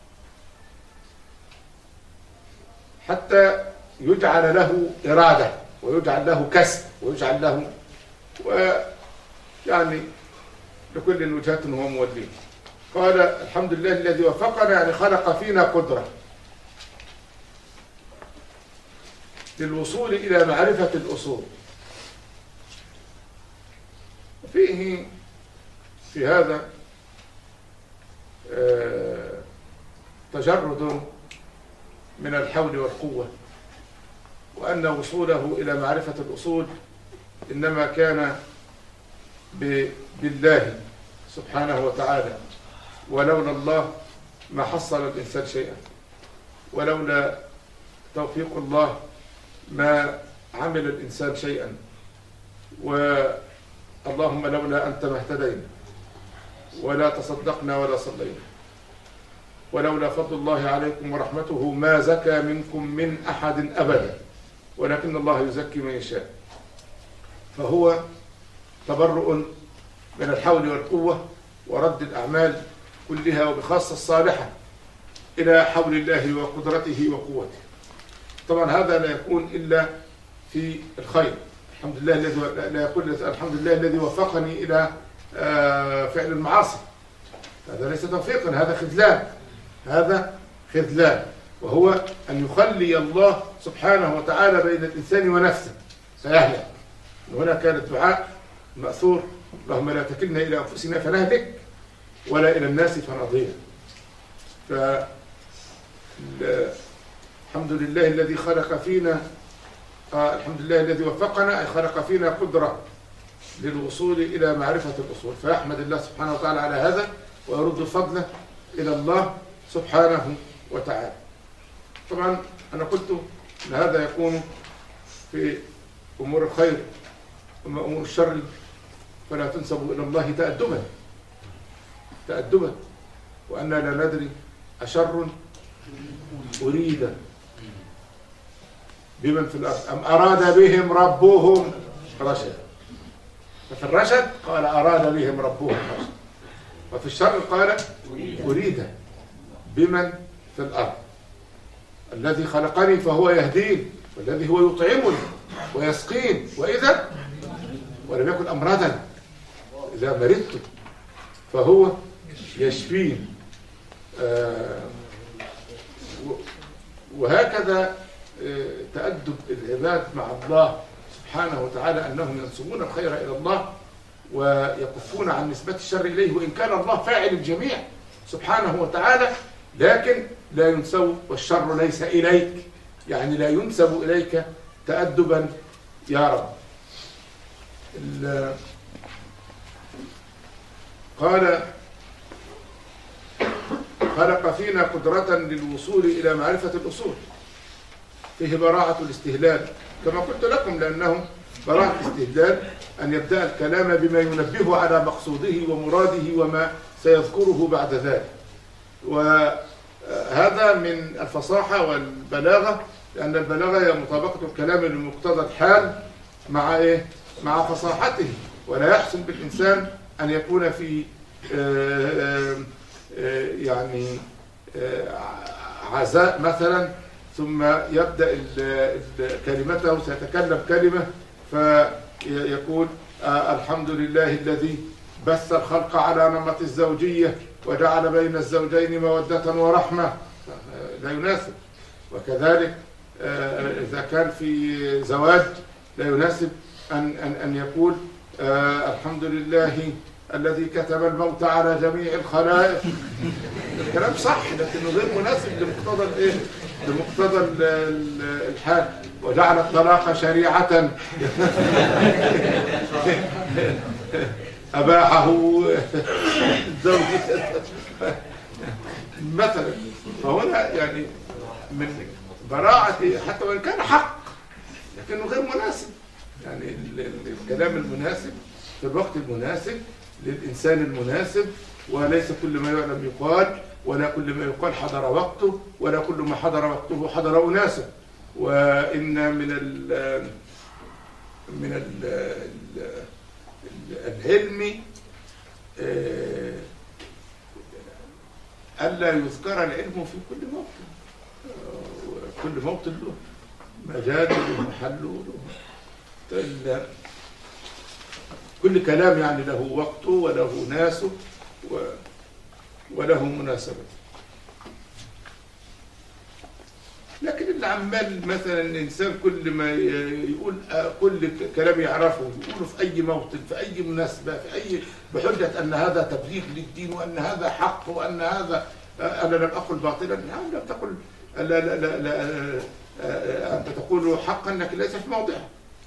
حتى يجعل له إرادة ويجعل له كسب ويجعل له، ويعني لكل وجهة هو موليه. قال الحمد لله الذي وفقنا، يعني خلق فينا قدرة للوصول إلى معرفة الأصول. وفيه في هذا تجرد من الحول والقوة، وأن وصوله إلى معرفة الأصول إنما كان بالله سبحانه وتعالى، ولولا الله ما حصل الإنسان شيئا، ولولا توفيق الله ما عمل الإنسان شيئا، واللهم لولا أنت ما اهتدينا ولا تصدقنا ولا صلينا، ولولا فضل الله عليكم ورحمته ما زكى منكم من أحد أبدا، ولكن الله يزكي من يشاء. فهو تبرؤ من الحول والقوة ورد الأعمال كلها وبخاصة الصالحة إلى حول الله وقدرته وقوته. طبعا هذا لا يكون إلا في الخير. الحمد لله الذي لا يقول الحمد لله الذي وفقني إلى فعل المعاصي، هذا ليس توفيقا، هذا خذلان، هذا خذلان، وهو أن يخلي الله سبحانه وتعالى بين الإنسان ونفسه فيهلك. هنا كان الدعاء المأثور اللهم لا تكلنا إلى أنفسنا فنهلك ولا إلى الناس فنضيع. فالحمد لله الذي خلق فينا آه الحمد لله الذي وفقنا، أي خلق فينا قدرة للوصول إلى معرفة الأصول، فيحمد الله سبحانه وتعالى على هذا ويرد الفضل إلى الله سبحانه وتعالى. طبعا أنا قلت أن هذا يكون في أمور الخير، أما أمور الشر فلا تنسب إلى الله تأدبا تأدبا وأننا لا ندري أشر أريد بمن في الأرض أم أراد بهم ربهم رشدا. ففي الرشد قال أراد بهم ربهم رشدا، وفي الشر قال أريد بمن في الأرض. الذي خلقني فهو يهدين، والذي هو يطعمني ويسقين، وإذا ولم يكن أمرادا إذا مرضت فهو يشفين. آه وهكذا آه تأدب العباد مع الله سبحانه وتعالى، أنهم ينسبون الخير إلى الله ويكفون عن نسبة الشر إليه، وإن كان الله فاعل الجميع سبحانه وتعالى، لكن لا ينسب، والشر ليس إليك، يعني لا ينسب إليك تأدبا يا رب. قال خلق فينا قدرة للوصول إلى معرفة الأصول، فيه براعة الاستهلال كما قلت لكم، لأنه براعة الاستهلال أن يبدأ الكلام بما ينبه على مقصوده ومراده وما سيذكره بعد ذلك. وهذا من الفصاحة والبلاغة، لأن البلاغة هي مطابقة الكلام لمقتضى الحال مع إيه؟ مع فصاحته. ولا يحسن بالإنسان أن يكون في آآ آآ يعني عزاء مثلا، ثم يبدأ كلمته، سيتكلم كلمة فيقول الحمد لله الذي بث الخلق على نمط الزوجية وجعل بين الزوجين مودة ورحمة، لا يناسب. وكذلك إذا كان في زواج لا يناسب أن أن أن يقول الحمد لله الذي كتب الموت على جميع الخلائق. الكلام صح لكنه غير مناسب لمقتضى الايه؟ لمقتضى الحال. وجعل الطلاق شريعة أباحه الزوج مثلا. فهنا يعني من براعة، حتى وإن كان حق لكنه غير مناسب، يعني الكلام المناسب في الوقت المناسب للإنسان المناسب، وليس كل ما يعلم يقال، ولا كل ما يقال حضر وقته، ولا كل ما حضر وقته حضر أناسه. وإن من ال من ال العلم ألا يذكر العلم في كل موطن، كل موطن له مجال له محل له، كل كلام يعني له وقته وله ناسه وله مناسبة. لكن اللي عمال مثلا الإنسان كل ما يقول كل كلام يعرفه يقوله في أي موطن في أي مناسبة في أي، بحجة أن هذا تبليغ للدين وأن هذا حق وأن هذا أنا لم أقل باطلا. نعم لم تقل، لا لا لا, لا أنت تقول حقا لكن ليس في موضعه.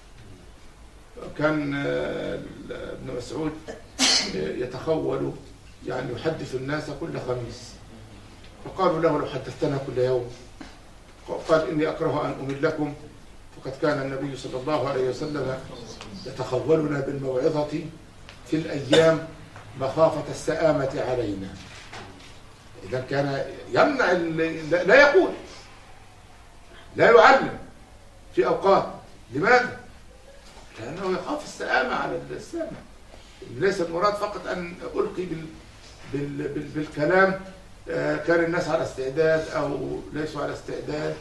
كان ابن مسعود يتخول يعني يحدث الناس كل خميس، فقالوا له لو حدثتنا كل يوم، قال إني أكره أن أملكم، فقد كان النبي صلى الله عليه وسلم يتخولنا بالموعظة في الأيام مخافة السآمة علينا. إذا كان يمنع، لا يقول، لا يعلم في أوقات. لماذا؟ لأنه يخاف السآمة على السامع. ليس المراد فقط أن ألقي بال بال بال بالكلام كان الناس على استعداد أو ليسوا على استعداد،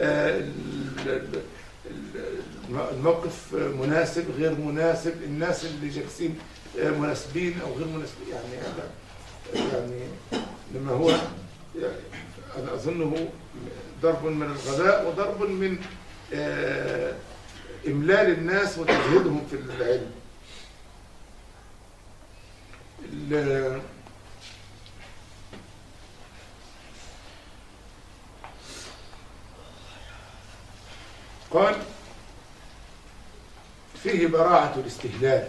الموقف مناسب غير مناسب، الناس اللي جالسين مناسبين أو غير مناسبين، يعني هذا يعني لما هو يعني أنا أظنه ضرب من الغباء وضرب من إملال الناس وتجهيدهم في العلم. قال فيه براعة الاستهلال.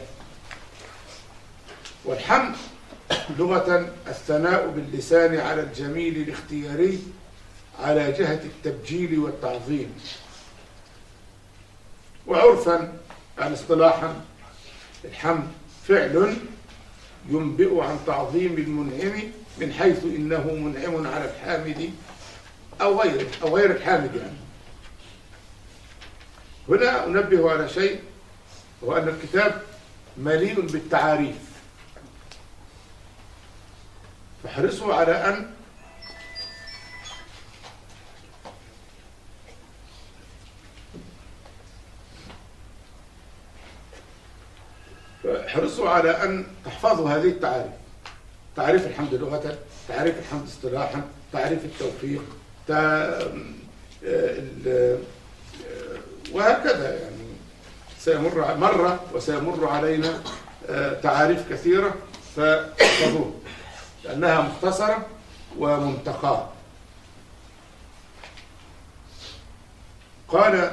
والحمد لغة الثناء باللسان على الجميل الاختياري على جهة التبجيل والتعظيم، وعرفا عن اصطلاحا الحمد فعل ينبئ عن تعظيم المنعم من حيث إنه منعم على الحامد أو غيره أو غير الحامد. يعني هنا أنبه على شيء، وهو أن الكتاب مليء بالتعاريف، فاحرصوا على أن فاحرصوا على أن تحفظوا هذه التعاريف، تعريف الحمد لغة، تعريف الحمد اصطلاحا، تعريف التوفيق، وهكذا. يعني سيمر مرة وسيمر علينا تعاريف كثيرة فاحفظوها لأنها مختصرة ومنتقاة. قال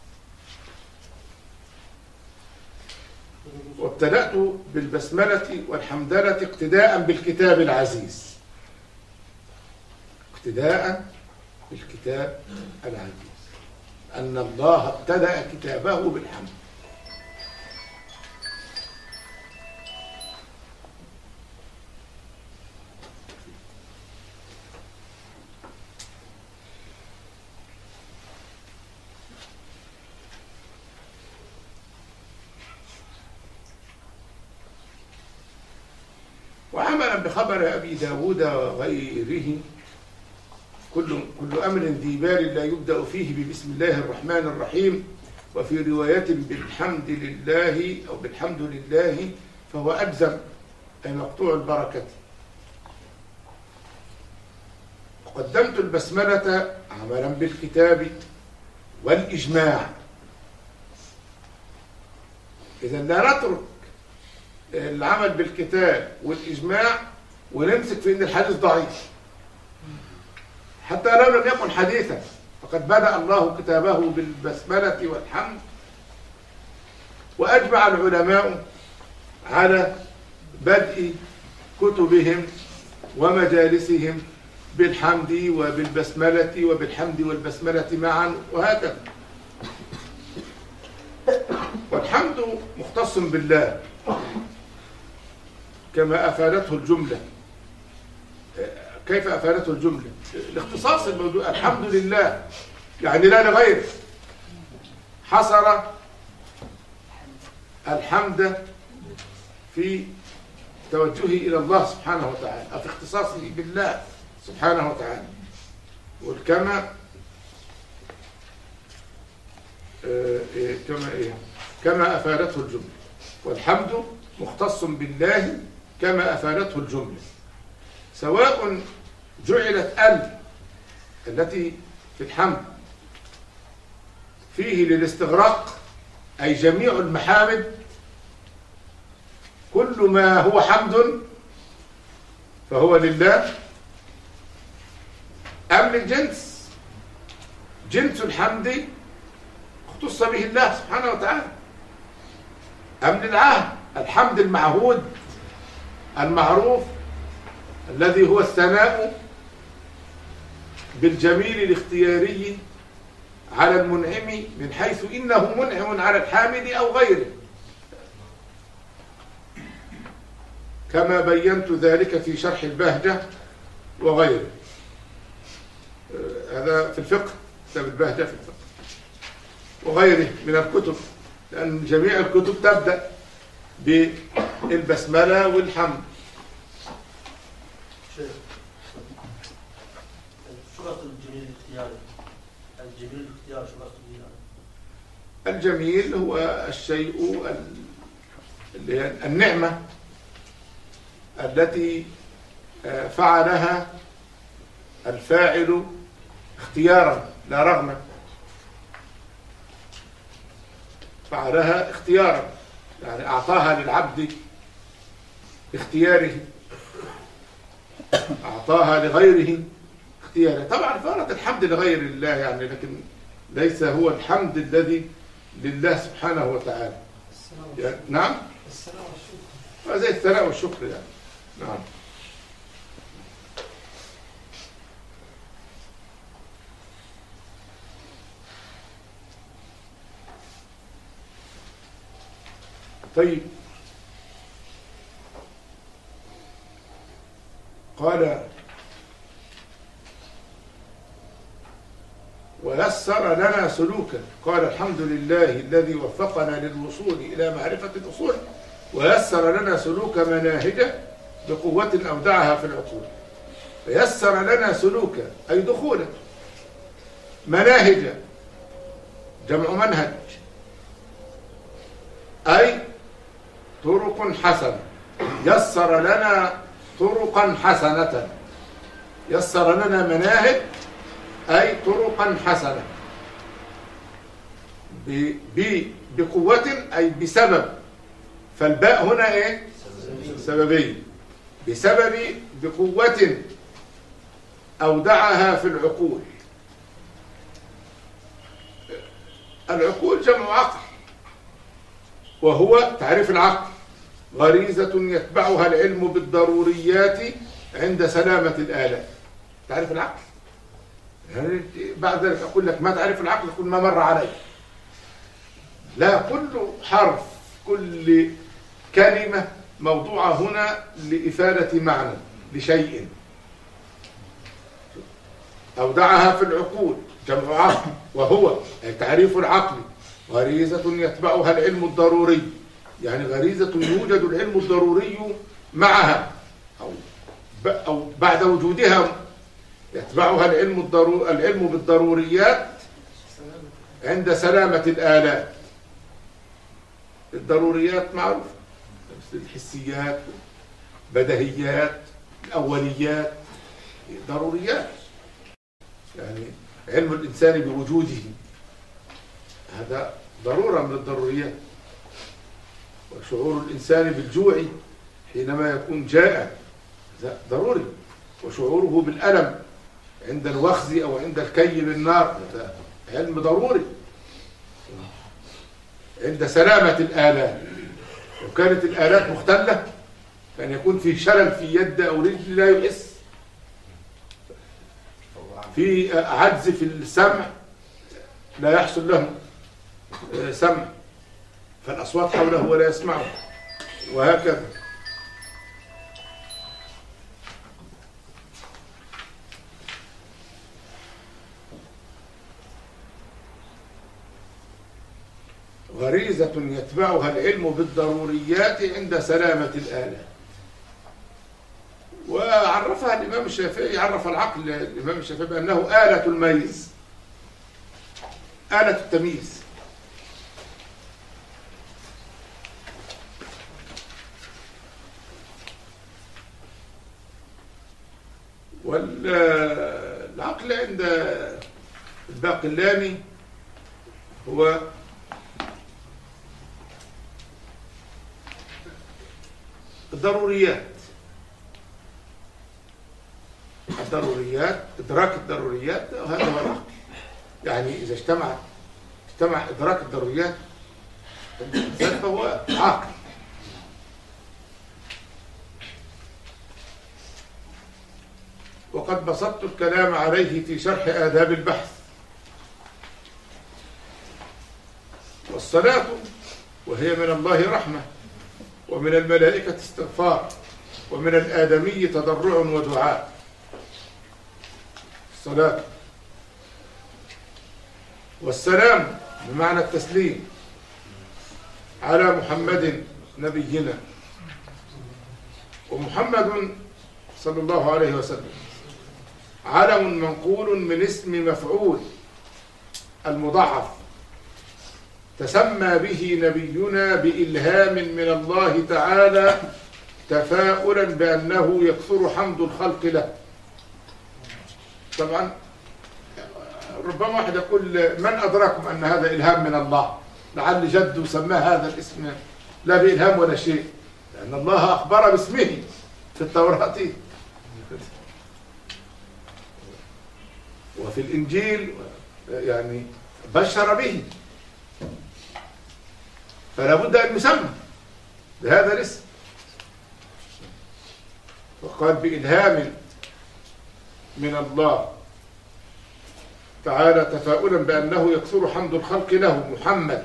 وابتدأت بالبسملة والحمدلة اقتداء بالكتاب العزيز، اقتداء بالكتاب العزيز، أن الله ابتدأ كتابه بالحمد. وعملا بخبر أبي داود وغيره كل, كل أمر ذي بال لا يبدأ فيه ببسم الله الرحمن الرحيم، وفي رواية بالحمد لله أو بالحمد لله فهو أجزم أي مقطوع البركة. قدمت البسملة عملا بالكتاب والإجماع. إذا لا نترك العمل بالكتاب والإجماع ونمسك في أن الحديث ضعيف، حتى لو لم يكن حديثا، فقد بدأ الله كتابه بالبسملة والحمد. وأجمع العلماء على بدء كتبهم ومجالسهم بالحمد وبالبسملة وبالحمد والبسملة معا، وهكذا. والحمد مختص بالله كما أفادته الجملة. كيف أفادته الجملة؟ الاختصاص الموضوع الحمد لله يعني لا لغيره. حصر الحمد في توجهه إلى الله سبحانه وتعالى أو في اختصاصه بالله سبحانه وتعالى. والكما آه إيه كما إيه كما أفادته الجملة. والحمد مختص بالله كما أفادته الجملة، سواء جعلت ال التي في الحمد فيه للاستغراق أي جميع المحامد، كل ما هو حمد فهو لله، أم للجنس، جنس الحمد اختص به الله سبحانه وتعالى، أم للعهد الحمد المعهود المعروف الذي هو الثناء بالجميل الاختياري على المنعم من حيث إنه منعم على الحامد أو غيره، كما بينت ذلك في شرح البهجة وغيره. هذا في الفقه، كتاب البهجة في الفقه وغيره من الكتب، لأن جميع الكتب تبدأ بالبسملة والحمد. شو قصد الجميل الاختياري؟ الجميل الاختياري شو قصد به؟ الجميل هو الشيء اللي هي النعمة التي فعلها الفاعل اختيارا لا رغما، فعلها اختيارا يعني أعطاها للعبد اختياره، أعطاها لغيره اختياره. طبعا فرض الحمد لغير الله يعني، لكن ليس هو الحمد الذي لله سبحانه وتعالى. يعني نعم، الثناء والشكر زي الثناء والشكر يعني. نعم. طيب، قال ويسر لنا سلوكا. قال الحمد لله الذي وفقنا للوصول إلى معرفة الأصول ويسر لنا سلوك مناهج بقوة أودعها في العقول. ويسر لنا سلوكا أي دخولا، مناهج جمع منهج أي طرق حسنة. يسر لنا طرقا حسنة، يسر لنا مناهج أي طرقا حسنة بقوة أي بسبب، فالباء هنا إيه؟ سببية، بسبب بقوة أودعها في العقول. العقول جمع عقل، وهو تعريف العقل: غريزة يتبعها العلم بالضروريات عند سلامة الآلات. تعريف العقل يعني بعد ذلك أقول لك ما تعريف العقل، كل ما مر عليك. لا، كل حرف كل كلمة موضوعة هنا لإفادة معنى لشيء. أودعها في العقول جمع عقل، وهو تعريف العقل: غريزة يتبعها العلم الضروري، يعني غريزة يوجد العلم الضروري معها أو أو بعد وجودها، يتبعها العلم الضروري العلم بالضروريات عند سلامة الآلات. الضروريات معروفة، الحسيات، بدهيات، الأوليات، ضروريات، يعني علم الإنسان بوجوده هذا ضرورة من الضروريات. وشعور الإنسان بالجوع حينما يكون جائع هذا ضروري. وشعوره بالألم عند الوخز أو عند الكي بالنار هذا علم ضروري. عند سلامة الآلات، لو كانت الآلات مختلة كان يكون في شلل في يد أو رجل لا يحس، في عجز في السمع لا يحصل له سمع، فالأصوات حوله ولا يسمعه، وهكذا. غريزة يتبعها العلم بالضروريات عند سلامة الآلات. وعرفها الإمام الشافعي، عرف العقل الإمام الشافعي بأنه آلة الميز، آلة التمييز. والعقل عند الباقلاني هو الضروريات، الضروريات إدراك الضروريات، وهذا هو العقل. يعني إذا اجتمع اجتمع إدراك الضروريات فهو عقل. وقد بسطت الكلام عليه في شرح آداب البحث. والصلاة وهي من الله رحمة، ومن الملائكة استغفار، ومن الآدمي تضرع ودعاء. الصلاة. والسلام بمعنى التسليم على محمد نبينا. ومحمد صلى الله عليه وسلم علم منقول من اسم مفعول المضاعف، تسمى به نبينا بإلهام من الله تعالى، تفاؤلا بأنه يكثر حمد الخلق له. طبعا ربما واحد يقول: من أدراكم أن هذا إلهام من الله؟ لعل جده سماه هذا الاسم لا بإلهام ولا شيء، لأن الله أخبر باسمه في التوراة وفي الإنجيل، يعني بشر به، فلا بد أن يسمى بهذا الاسم. وقال: بإلهام من الله تعالى، تفاؤلا بأنه يكثر حمد الخلق له محمد،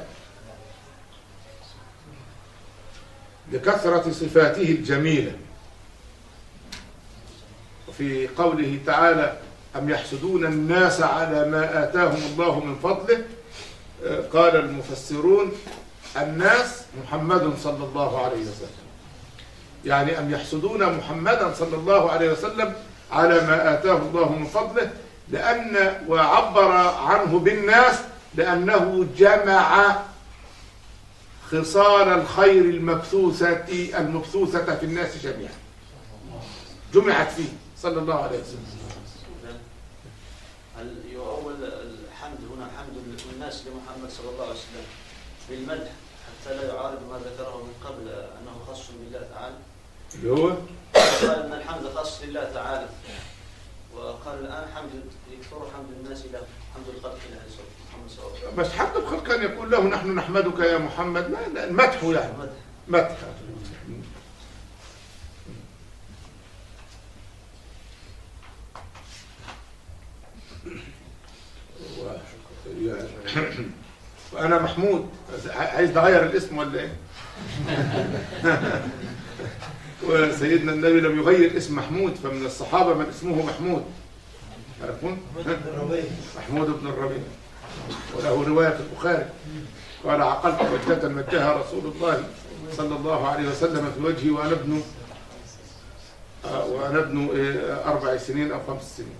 لكثرة صفاته الجميلة. وفي قوله تعالى: أم يحسدون الناس على ما آتاهم الله من فضله، قال المفسرون: الناس محمد صلى الله عليه وسلم، يعني أم يحسدون محمدا صلى الله عليه وسلم على ما آتاه الله من فضله، لأن وعبر عنه بالناس لأنه جمع خصال الخير المبثوثة المبثوثة في الناس جميعا، جمعت فيه صلى الله عليه وسلم. هل يؤول الحمد هنا حمد الناس لمحمد صلى الله عليه وسلم بالمدح حتى لا يعارض ما ذكره من قبل أنه خاص بالله تعالى؟ اللي هو قال أن الحمد خاص لله تعالى، وقال الآن حمد يكثر حمد الناس له، حمد الخلق له محمد صلى الله عليه وسلم. بس حمد الخلق أن يقول له نحن نحمدك يا محمد، لا لا المدح يعني مدح. وأنا محمود، عايز نغير الاسم ولا إيه؟ وسيدنا النبي لم يغير اسم محمود، فمن الصحابة من اسمه محمود، عرفون؟ محمود بن الربيع، وله رواية في البخاري قال عقلت وجهة مدها رسول الله صلى الله عليه وسلم في وجهي وأنا ابن وأنا ابن أربع سنين أو خمس سنين.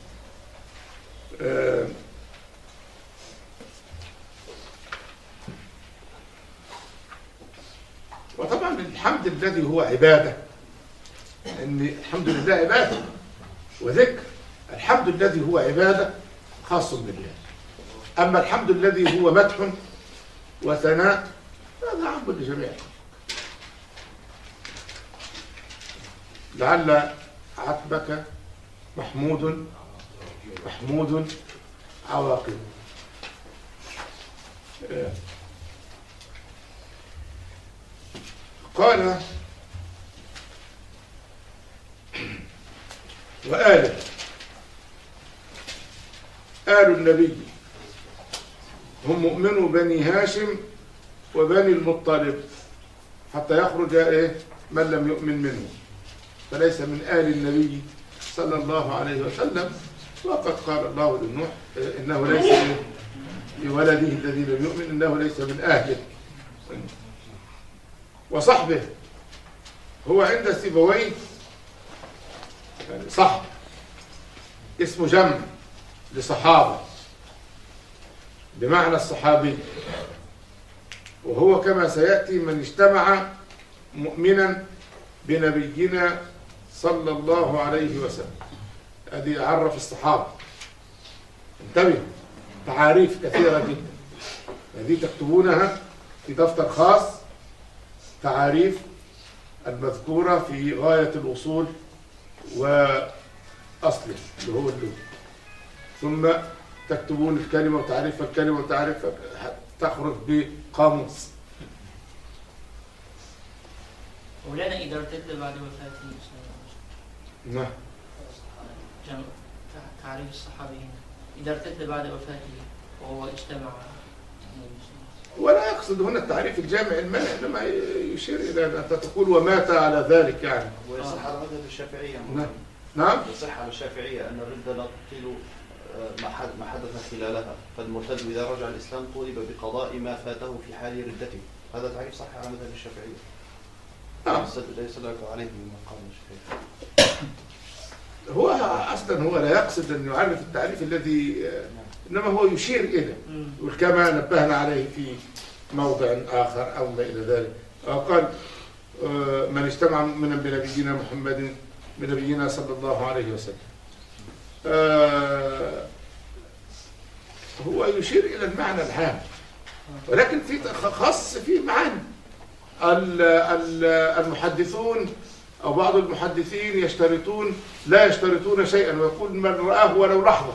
وطبعا الحمد الذي هو عبادة، ان الحمد لله عبادة وذكر. الحمد الذي هو عبادة خاص بالله، أما الحمد الذي هو مدح وثناء هذا عام لجميع. لعل عتبك محمود محمود عواقب. قال وآله، آل النبي هم مؤمنو بني هاشم وبني المطلب حتى يخرج إيه من لم يؤمن منه، فليس من آل النبي صلى الله عليه وسلم. وقد قال الله لنوح إنه ليس لولده الذي لم يؤمن، إنه ليس من أهله. وصحبه هو عند سيبويه يعني صحب اسم جمع لصحابة بمعنى الصحابي، وهو كما سيأتي من اجتمع مؤمنا بنبينا صلى الله عليه وسلم. هذه عرف الصحابة. انتبهوا، تعاريف كثيرة جدا هذه تكتبونها في دفتر خاص، تعاريف المذكورة في غاية الوصول وأصله اللي هو اللغة، ثم تكتبون الكلمة وتعريف الكلمة وتعريف تخرج بقاموس. مولانا إذا ارتد بعد وفاته نعم جمع تعريف الصحابيين، إذا ارتد بعد وفاته وهو اجتمع، ولا يقصد هنا التعريف الجامع المانع، انما يشير الى ان تقول ومات على ذلك يعني. ويصح على مذهب الشافعيه. نعم نعم يصح على الشافعيه ان الرده لا تبطل ما حدث خلالها، فالمرتد اذا رجع الاسلام طولب بقضاء ما فاته في حال ردته. هذا تعريف صح على مذهب الشافعيه. نعم ليس لك عليه من مقام الشافعي. هو اصلا هو لا يقصد ان يعرف التعريف الذي، انما هو يشير الى، وكما نبهنا عليه في موضع اخر او ما الى ذلك. قال من اجتمع مؤمنا بنبينا محمد بنبينا صلى الله عليه وسلم. هو يشير الى المعنى العام، ولكن في خاص في معاني. المحدثون او بعض المحدثين يشترطون لا يشترطون شيئا، ويقول من رآه ولو لحظة،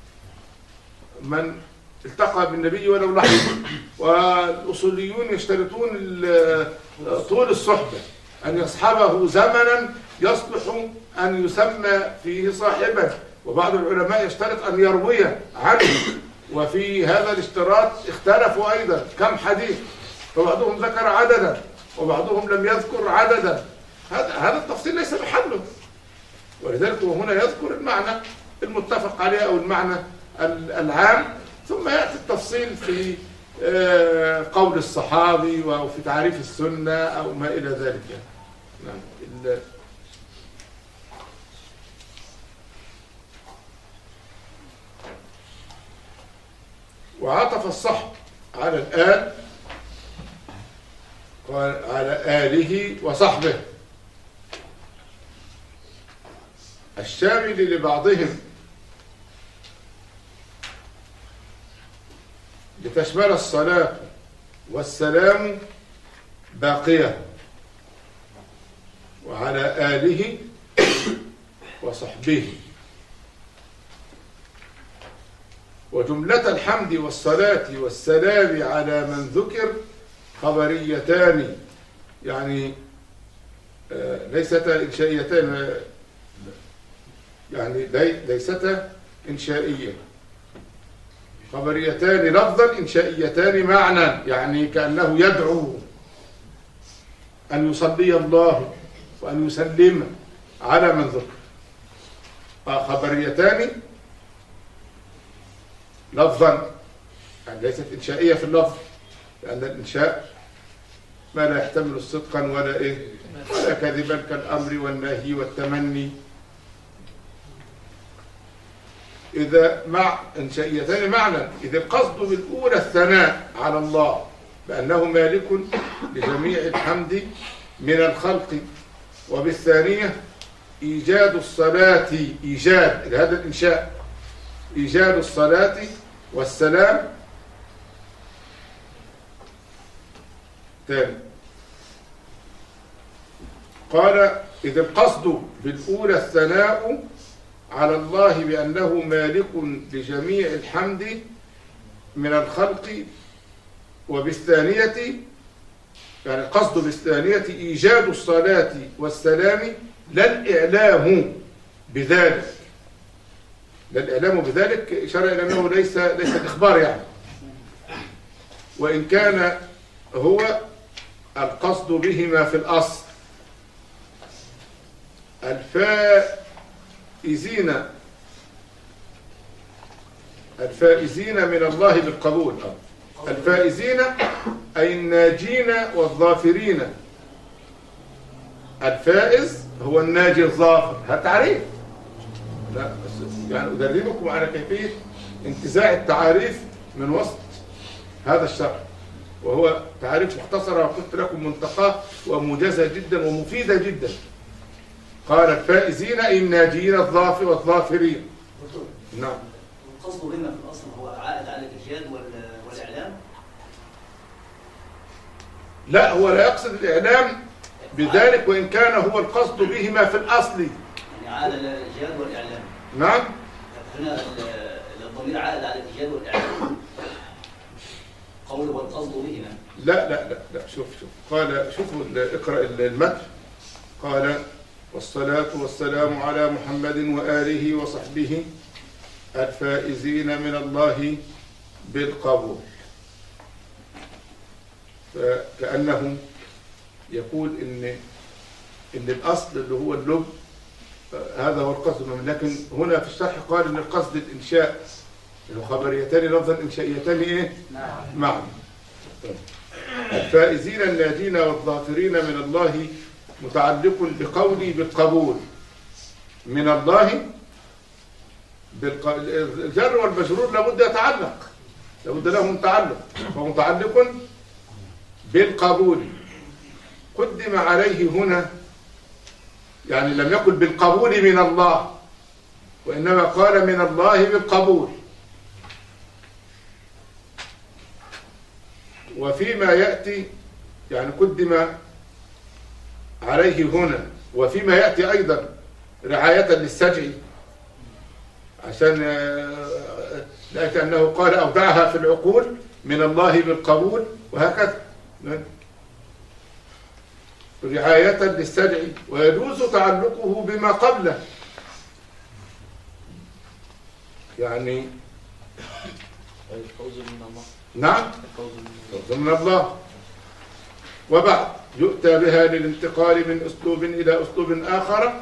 من التقى بالنبي ولو لحظة. والأصوليون يشترطون طول الصحبة، أن يصحبه زمنا يصلح أن يسمى فيه صاحبا. وبعض العلماء يشترط أن يروي عنه، وفي هذا الاشتراط اختلفوا أيضا كم حديث، فبعضهم ذكر عددا وبعضهم لم يذكر عددا. هذا هذا التفصيل ليس محله، ولذلك هو هنا يذكر المعنى المتفق عليه أو المعنى العام، ثم يأتي التفصيل في قول الصحابي أو في تعريف السنة أو ما إلى ذلك يعني. نعم. وعطف الصحب على الآل، قال على آله وصحبه الشامل لبعضهم لتشمل الصلاة والسلام باقية، وعلى آله وصحبه. وجملة الحمد والصلاة والسلام على من ذكر خبريتان، يعني ليستا إنشائيتان، يعني ليستا إنشائية، خبريتان لفظا إنشائيتان معنى، يعني كأنه يدعو أن يصلي الله وأن يسلم على من ذكر. خبريتان لفظا، يعني ليست إنشائية في اللفظ، لأن الإنشاء ما لا يحتمل صدقا ولا إيه ولا كذبا، كالأمر والنهي والتمني. إذا مع إنشائيتان معنى، إذا القصد بالأولى الثناء على الله بأنه مالك لجميع الحمد من الخلق، وبالثانية إيجاد الصلاة، إيجاد هذا الإنشاء، إيجاد الصلاة والسلام. تاني قال إذا القصد بالأولى الثناء على الله بأنه مالك لجميع الحمد من الخلق، وبالثانية يعني القصد بالثانية إيجاد الصلاة والسلام، لا الإعلام بذلك، لا الإعلام بذلك إشارة إلى أنه ليس ليس إخبار يعني، وإن كان هو القصد بهما في الأصل. الفائزين الفائزين من الله بالقبول، الفائزين أي الناجين والظافرين. الفائز هو الناجي الظافر، هذا تعريف، لا بس يعني أدربكم على كيفية انتزاع التعاريف من وسط هذا الشرح، وهو تعريف مختصرة وقلت لكم منتقاه وموجزة جدا ومفيدة جدا. قال الفائزين أي الناجين الظافر والظافرين. نعم. القصد بهما في الأصل هو عائد على الإيجاد والإعلام؟ لا، هو لا يقصد الإعلام بذلك، وإن كان هو القصد بهما في الأصل. يعني عائد على الإيجاد والإعلام. نعم. هنا الضمير عائد على الإيجاد والإعلام. قوله والقصد بهما. لا لا لا لا شوف شوف قال، شوفوا اقرأ المتن. قال والصلاة والسلام على محمد وآله وصحبه الفائزين من الله بالقبول. فكأنه يقول إن إن الأصل اللي هو اللب هذا هو القصد، لكن هنا في الشرح قال إن القصد الإنشاء، الخبريتان لفظا إنشائيتان إيه؟ نعم. معنى. الفائزين الناجين والظافرين من الله متعلق بقولي بالقبول من الله. بالق... الجر والمجرور لابد يتعلق، لابد له متعلق، فمتعلق بالقبول. قدم عليه هنا، يعني لم يقل بالقبول من الله، وإنما قال من الله بالقبول. وفيما يأتي يعني قدم عليه هنا، وفيما يأتي أيضا رعاية للسجع، عشان لأنه قال أودعها في العقول من الله بالقبول، وهكذا رعاية للسجع. ويجوز تعلقه بما قبله، يعني الفوز من الله. نعم، الفوز من الله. وبعد يؤتى بها للانتقال من أسلوب إلى أسلوب آخر،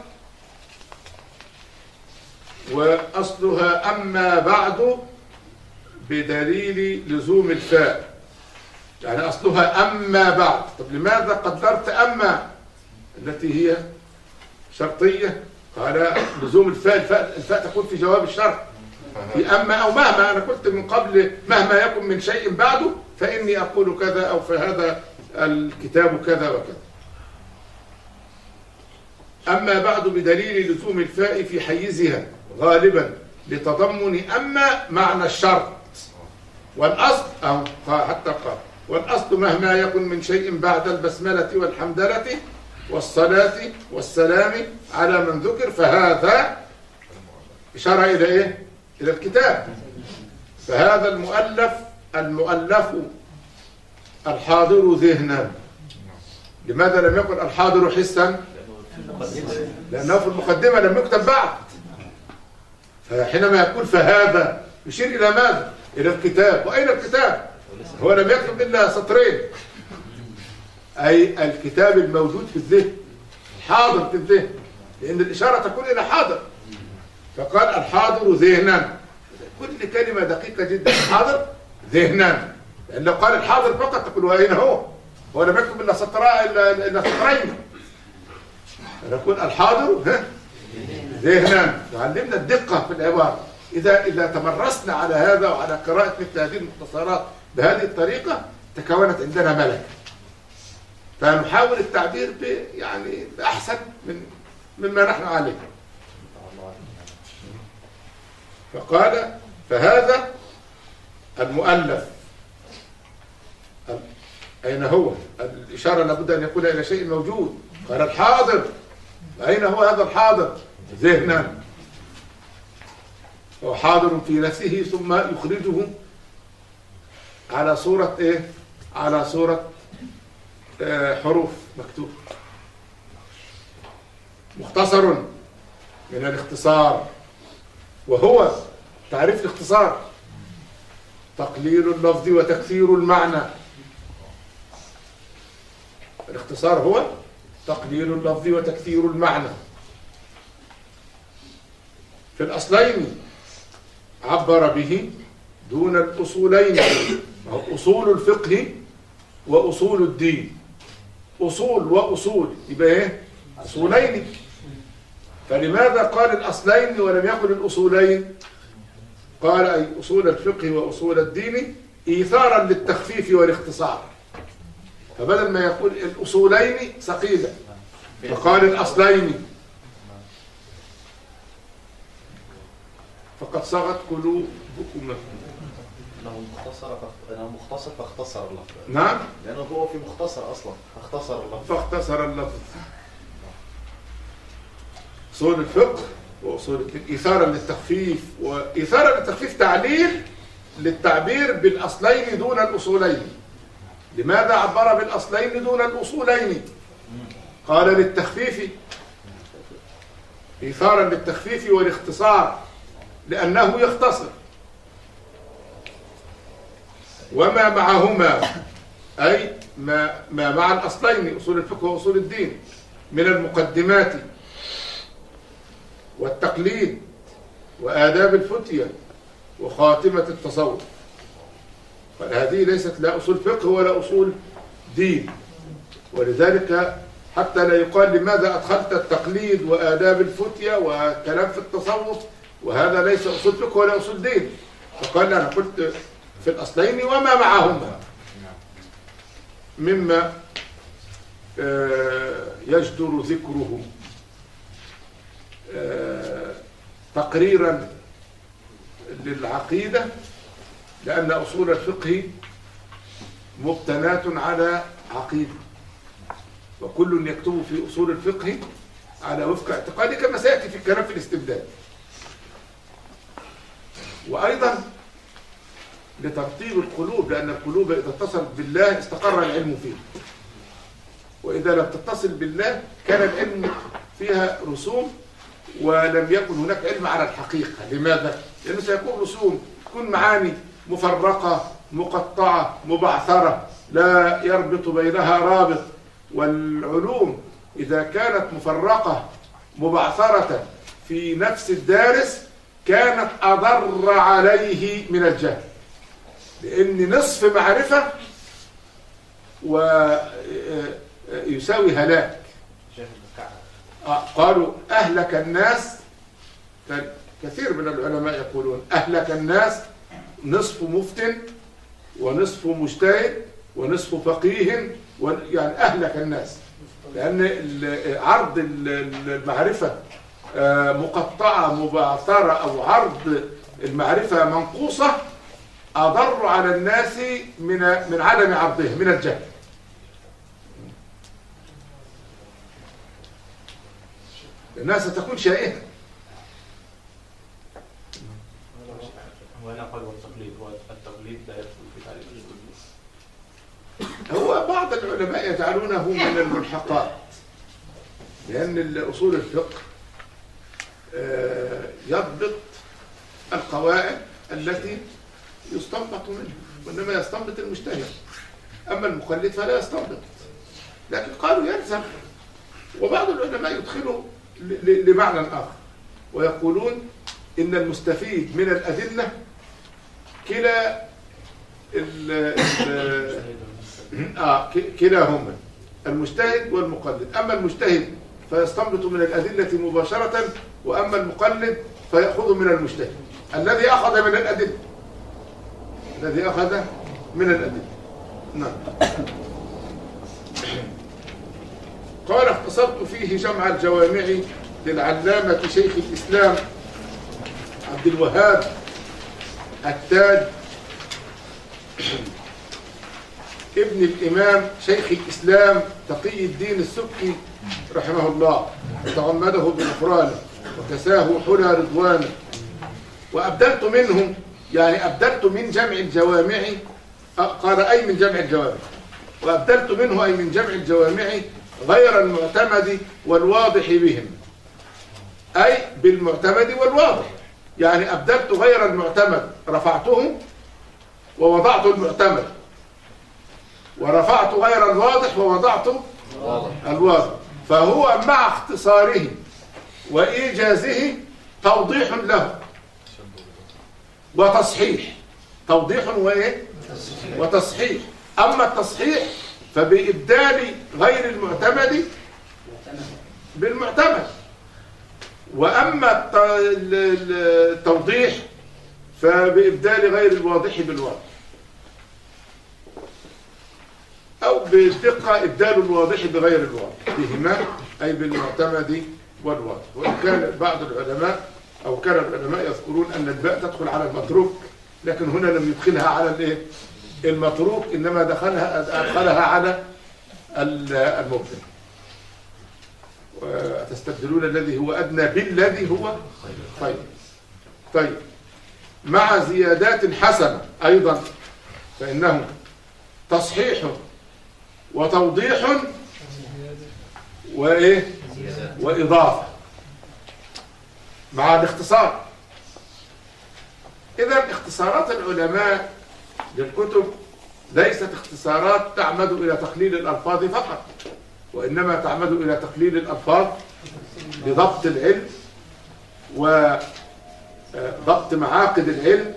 وأصلها أما بعد بدليل لزوم الفاء، يعني أصلها أما بعد. طب لماذا قدرت أما التي هي شرطية؟ قال لزوم الفاء، الفاء, الفاء تكون في جواب الشرط في أما أو مهما. أنا قلت من قبل مهما يكن من شيء بعده فإني أقول كذا، أو فهذا الكتاب كذا وكذا. أما بعد بدليل لزوم الفاء في حيزها غالبا لتضمن أما معنى الشرط. والأصل أو حتى قال والأصل مهما يكن من شيء بعد البسملة والحمدلة والصلاة والسلام على من ذكر، فهذا إشارة إلى إيه؟ إلى الكتاب. فهذا المؤلف المؤلف الحاضر ذهنا. لماذا لم يكن الحاضر حسا؟ لأنه في المقدمة لم يكتب بعد. فحينما يقول فهذا يشير إلى ماذا؟ إلى الكتاب. وأين الكتاب؟ هو لم يكتب إلا سطرين، أي الكتاب الموجود في الذهن، الحاضر في الذهن، لأن الإشارة تكون إلى حاضر. فقال الحاضر ذهنا، كل كلمة دقيقة جدا. الحاضر ذهنا، لأن لو قال الحاضر فقط تقول وأين هو؟ هو لم يكتب إلا سطرين إلا سطرين. نقول الحاضر ذهنا. تعلمنا الدقة في العبارة. إذا إذا تمرسنا على هذا وعلى قراءة مثل هذه المختصرات بهذه الطريقة تكونت عندنا ملكة. فنحاول التعبير ب يعني بأحسن من مما نحن عليه. فقال فهذا المؤلف أين هو؟ الإشارة لابد أن يكون إلى شيء موجود. قال الحاضر، أين هو هذا الحاضر؟ ذهنا. هو حاضر في نفسه ثم يخرجه على صورة إيه؟ على صورة آه حروف مكتوب. مختصر من الاختصار، وهو تعريف الاختصار تقليل اللفظ وتكثير المعنى. الاختصار هو تقليل اللفظ وتكثير المعنى. في الأصلين عبر به دون الأصولين، أصول الفقه وأصول الدين. أصول وأصول يبقى إيه؟ أصولين. فلماذا قال الأصلين ولم يقل الأصولين؟ قال أي أصول الفقه وأصول الدين إيثارا للتخفيف والاختصار. فبدل ما يقول الأصولين ثقيلة فقال الأصلين، فقد صغت قلوبكم. انه مختصر انه مختصر فاختصر اللفظ. نعم، لانه هو في مختصر اصلا فاختصر اللفظ. فاختصر اللفظ. أصول الفقه وأصول الدين إيثارا للتخفيف، وإيثارا للتخفيف تعليل للتعبير بالأصلين دون الأصولين. لماذا عبر بالأصلين دون الأصولين؟ قال للتخفيف، إيثارا للتخفيف والاختصار، لأنه يختصر. وما معهما أي ما, ما مع الأصلين أصول الفقه وأصول الدين من المقدمات والتقليد وآداب الفتية وخاتمة التصوف. فهذه ليست لا أصول فقه ولا أصول دين. ولذلك حتى لا يقال لماذا أدخلت التقليد وآداب الفتية وكلام في التصوف وهذا ليس أصول فقه ولا أصول دين. فقال أنا قلت في الأصلين وما معهما مما يجدر ذكره تقريرا للعقيدة، لأن أصول الفقه مبتنات على عقيدة، وكل يكتب في أصول الفقه على وفق اعتقاده كما سيأتي في الكلام في الاستبداد. وأيضا لترتيب القلوب، لأن القلوب إذا اتصلت بالله استقر العلم فيه، وإذا لم تتصل بالله كان العلم فيها رسوم ولم يكن هناك علم على الحقيقة. لماذا؟ لأنه سيكون رسوم، تكون معاني مفرقة مقطعة مبعثرة لا يربط بينها رابط. والعلوم إذا كانت مفرقة مبعثرة في نفس الدارس كانت أضر عليه من الجهل، لأن نصف معرفة ويساوي هلاك. قالوا أهلك الناس، كثير من العلماء يقولون أهلك الناس نصف مفتن ونصف مجتهد ونصف فقيه، يعني أهلك الناس، لأن عرض المعرفة مقطعة مبعثرة أو عرض المعرفة منقوصة أضر على الناس من من عدم عرضه من الجهل. الناس ستكون شائعة. وأنا قال والتقليد التقليد لا يدخل في تعريف الجزء؟ هو بعض العلماء يجعلونه من الملحقات، لأن أصول الفقه يضبط القواعد التي يستنبط منها، وإنما يستنبط المجتهد، أما المقلد فلا يستنبط. لكن قالوا يلزم. وبعض العلماء يدخلوا لمعنى آخر ويقولون إن المستفيد من الأدلة كلا ال ال آه كلاهما، المجتهد والمقلد. أما المجتهد فيستنبط من الأدلة مباشرة، وأما المقلد فيأخذ من المجتهد الذي أخذ من الأدلة الذي أخذ من الأدلة. نعم. قال اختصرت فيه جمع الجوامع للعلامة شيخ الإسلام عبد الوهاب التاج ابن الإمام شيخ الإسلام تقي الدين السبكي رحمه الله، وتغمده بغفرانه وكساه حلى رضوانه. وأبدلت منه، يعني أبدلت من جمع الجوامع، قال أي من جمع الجوامع، وأبدلت منه أي من جمع الجوامع غير المعتمد والواضح بهم، أي بالمعتمد والواضح. يعني أبدلت غير المعتمد، رفعته ووضعت المعتمد، ورفعت غير الواضح ووضعت الواضح. فهو مع اختصاره وإيجازه توضيح له وتصحيح، توضيح وإيه؟ وتصحيح. أما التصحيح فبإبدال غير المعتمد بالمعتمد، وأما التوضيح فبإبدال غير الواضح بالواضح، أو بالدقة إبدال الواضح بغير الواضح، بهما أي بالمعتمد والواضح. وإن كان بعض العلماء أو كان العلماء يذكرون أن الباء تدخل على المتروك، لكن هنا لم يدخلها على الايه؟ المتروك، إنما دخلها أدخلها على المبتدأ. وتستبدلون الذي هو أدنى بالذي هو خير. طيب، مع زيادات حسنة أيضا، فإنه تصحيح وتوضيح وإيه؟ وإضافة مع الاختصار. إذن اختصارات العلماء للكتب ليست اختصارات تعمد إلى تقليل الألفاظ فقط، وإنما تعمد إلى تقليل الألفاظ لضبط العلم وضبط معاقد العلم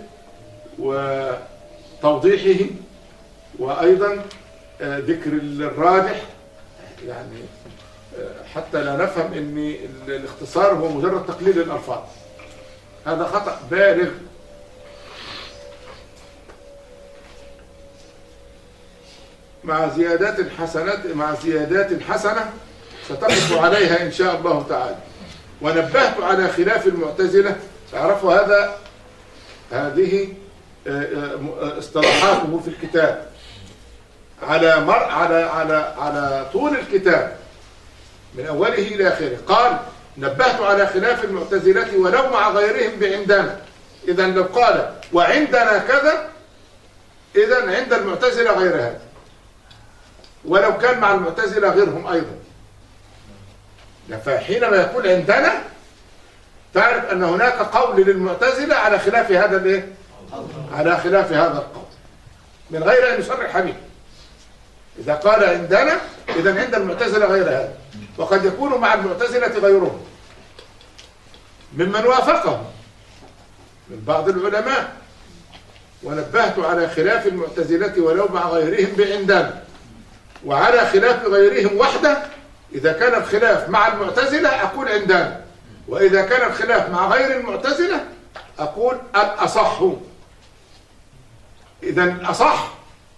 وتوضيحه، وأيضا ذكر الراجح، يعني حتى لا نفهم أن الاختصار هو مجرد تقليل الألفاظ، هذا خطأ بالغ. مع زيادات حسنات مع زيادات حسنة ستقف عليها إن شاء الله تعالى. ونبهت على خلاف المعتزلة، تعرفوا هذا هذه اصطلاحاته في الكتاب على مر على على على طول الكتاب من أوله إلى آخره. قال: نبهت على خلاف المعتزلة ولو مع غيرهم بعندنا. إذا لو قال وعندنا كذا، إذا عند المعتزلة غير هذا، ولو كان مع المعتزلة غيرهم أيضا. فحينما يقول عندنا تعرف أن هناك قول للمعتزلة على خلاف هذا الايه؟ على خلاف هذا القول من غير أن يصرح به. إذا قال عندنا إذا عند المعتزلة غير هذا، وقد يكون مع المعتزلة غيرهم ممن وافقهم من بعض العلماء. ونبهت على خلاف المعتزلة ولو مع غيرهم بعندنا، وعلى خلاف غيرهم وحده. إذا كان الخلاف مع المعتزلة أقول عندنا، وإذا كان الخلاف مع غير المعتزلة أقول الأصح. إذا الأصح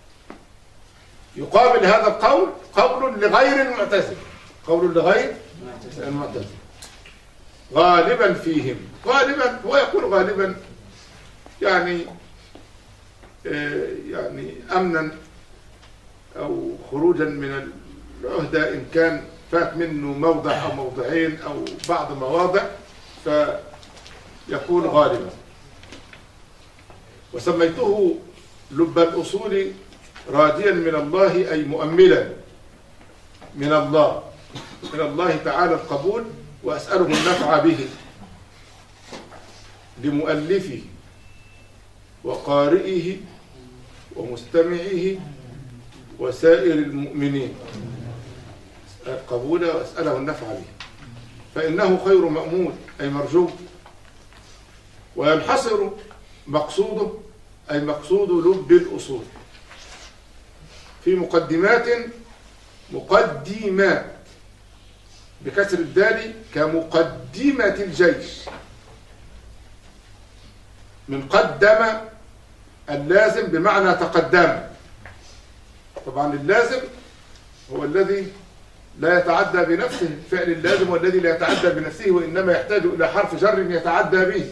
يقابل هذا القول قول لغير المعتزلة، قول لغير المعتزلة غالبا فيهم. غالبا هو يقول غالبا يعني يعني أمنا أو خروجا من العهدة، إن كان فات منه موضع أو موضعين أو بعض مواضع فيكون غالبا. وسميته لب الأصول راجيا من الله، أي مؤملا من الله من الله تعالى القبول، وأسأله النفع به لمؤلفه وقارئه ومستمعه وسائر المؤمنين القبول، وأسأله النفع به، فإنه خير مأمول أي مرجو. وينحصر مقصوده أي مقصود لب الأصول في مقدمات مقدمات بكسر الدال كمقدمة الجيش، من قدم اللازم بمعنى تقدم. طبعا اللازم هو الذي لا يتعدى بنفسه، فعل اللازم والذي لا يتعدى بنفسه، وإنما يحتاج إلى حرف جر يتعدى به.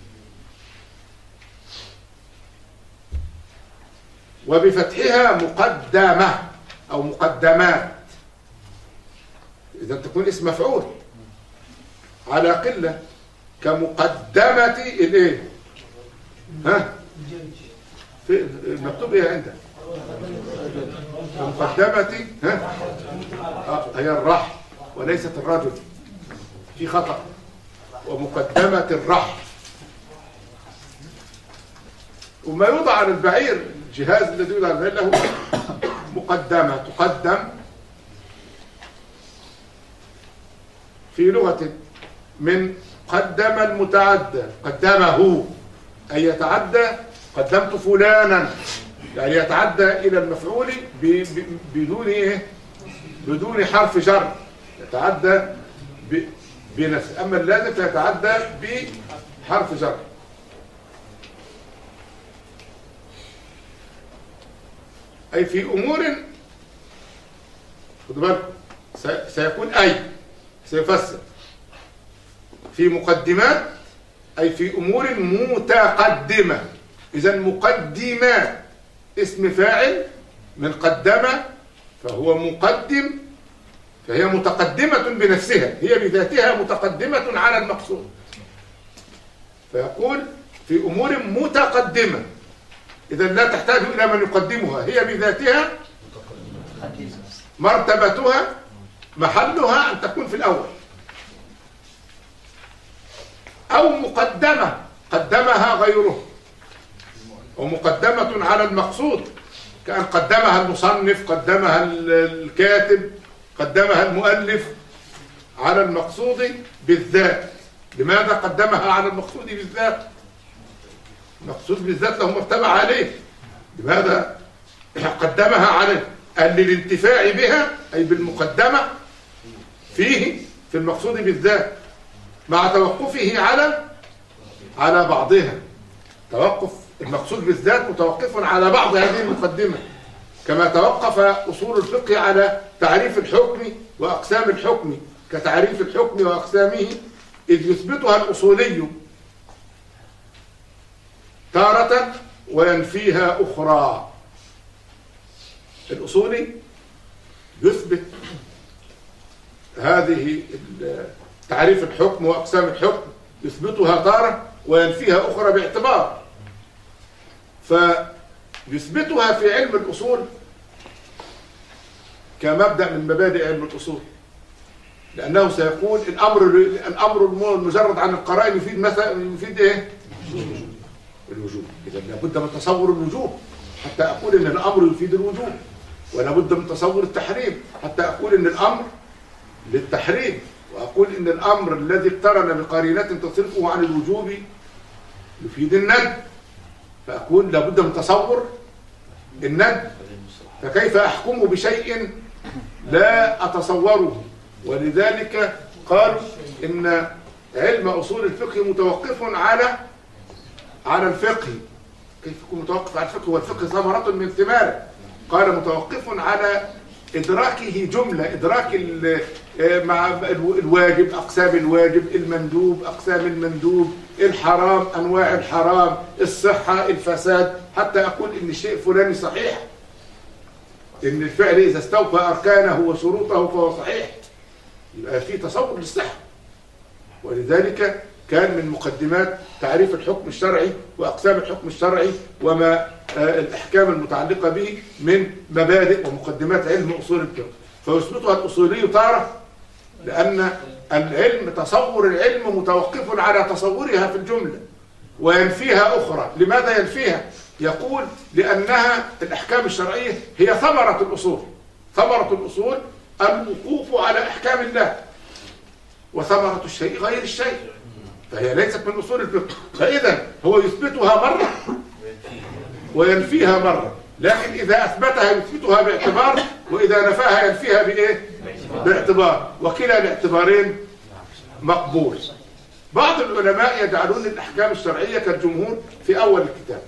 وبفتحها مقدمة أو مقدمات، إذا تكون اسم مفعول على قلة، كمقدمة الإيه؟ ها؟ في المكتوب إيه عندك؟ كمقدمة ها؟ آه هي الرحل وليست الرجل، في خطأ. ومقدمة الرحل. وما يوضع على البعير، الجهاز الذي يوضع على البعير له مقدمة، تقدم في لغة من قدم المتعدى، قدمه أي يتعدى، قدمت فلانا يعني يتعدى إلى المفعول بدون إيه؟ بدون حرف جر، يتعدى بنفسه. أما اللازم فيتعدى بحرف جر. أي في أمور، خدوا بالكم سيكون أي سيفسر في مقدمات، أي في أمور متقدمة. إذا مقدمة اسم فاعل من قدم، فهو مقدم، فهي متقدمة بنفسها، هي بذاتها متقدمة على المقصود. فيقول في أمور متقدمة، إذا لا تحتاج إلى من يقدمها، هي بذاتها مرتبتها محلها أن تكون في الأول. أو مقدمة قدمها غيره، ومقدمة على المقصود، كأن قدمها المصنف، قدمها الكاتب، قدمها المؤلف على المقصود بالذات. لماذا قدمها على المقصود بالذات؟ المقصود بالذات له مرتبة عليه، لماذا قدمها عليه؟ قال للانتفاع بها، أي بالمقدمة فيه في المقصود بالذات، مع توقفه على على بعضها. توقف المقصود بالذات متوقف على بعض هذه المقدمة، كما توقف أصول الفقه على تعريف الحكم وأقسام الحكم، كتعريف الحكم وأقسامه، إذ يثبتها الأصولي تارة وينفيها أخرى. الأصولي يثبت هذه تعريف الحكم وأقسام الحكم، يثبتها تارة وينفيها أخرى باعتبار. فيثبتها في علم الأصول كمبدأ من مبادئ علم الأصول، لأنه سيقول الأمر الأمر المجرد عن القرائن يفيد مثلا يفيد إيه؟ الوجوب. إذا لابد من تصور الوجوب حتى أقول إن الأمر يفيد الوجوب، ولابد من تصور التحريم حتى أقول إن الأمر للتحريم، وأقول إن الأمر الذي اقترن بقرينة تصرفه عن الوجوب يفيد الندب، فأقول لابد من تصور الندب. فكيف أحكم بشيء لا أتصوره؟ ولذلك قالوا إن علم أصول الفقه متوقف على على الفقه. كيف يكون متوقف على الفقه والفقه ثمرة من ثماره؟ قال متوقف على إدراكه جملة، إدراك مع الواجب، أقسام الواجب، المندوب، أقسام المندوب، الحرام، أنواع الحرام، الصحة، الفساد، حتى أقول إن الشيء فلاني صحيح، إن الفعل إذا استوفى أركانه وشروطه فهو صحيح، يبقى في تصور للصحة. ولذلك كان من مقدمات تعريف الحكم الشرعي وأقسام الحكم الشرعي وما الأحكام المتعلقة به من مبادئ ومقدمات علم أصول الفقه، فيثبتها الأصولي تارة لأن العلم تصور العلم متوقف على تصورها في الجملة، وينفيها أخرى. لماذا ينفيها؟ يقول لأنها الأحكام الشرعية هي ثمرة الأصول، ثمرة الأصول الوقوف على أحكام الله، وثمرة الشيء غير الشيء، فهي ليست من أصول الفقه. فإذا هو يثبتها مرة وينفيها مرة، لكن إذا أثبتها يثبتها باعتبار، وإذا نفاها ينفيها بإيه؟ باعتبار، وكلا الاعتبارين مقبول. بعض العلماء يجعلون الأحكام الشرعية كالجمهور في أول الكتاب،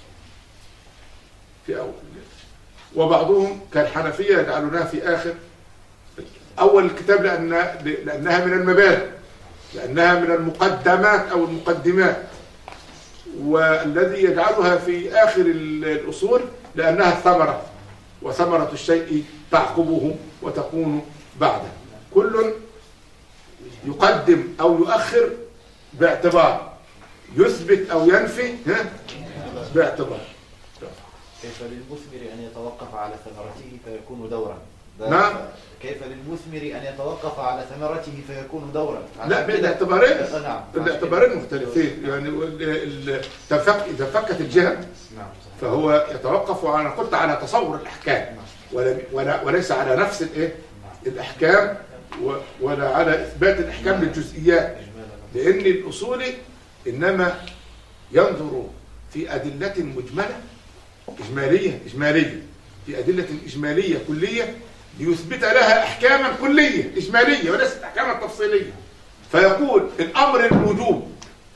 في أول، وبعضهم كالحنفية يجعلونها في آخر أول الكتاب، لأن لأنها من المبادئ، لأنها من المقدمات أو المقدمات، والذي يجعلها في آخر الأصول لأنها الثمرة، وثمرة الشيء تعقبه وتكون بعده. كل يقدم أو يؤخر باعتبار، يثبت أو ينفي باعتبار. كيف للمثمر أن يتوقف على ثمرته فيكون دورا؟ نعم. كيف للمثمر أن يتوقف على ثمرته فيكون دورا؟ لا، بالاعتبارين، نعم، الاعتبارين مختلفين. يعني تفك إذا فكت الجهة فهو يتوقف على، قلت على تصور الأحكام، ولا وليس على نفس الايه الأحكام، ولا على إثبات الأحكام للجزئيات، لأن الأصولي إنما ينظر في أدلة مجملة إجمالية إجمالية في أدلة إجمالية كلية ليثبت لها أحكاما كلية إجمالية وليست أحكاما تفصيلية، فيقول الأمر للوجوب،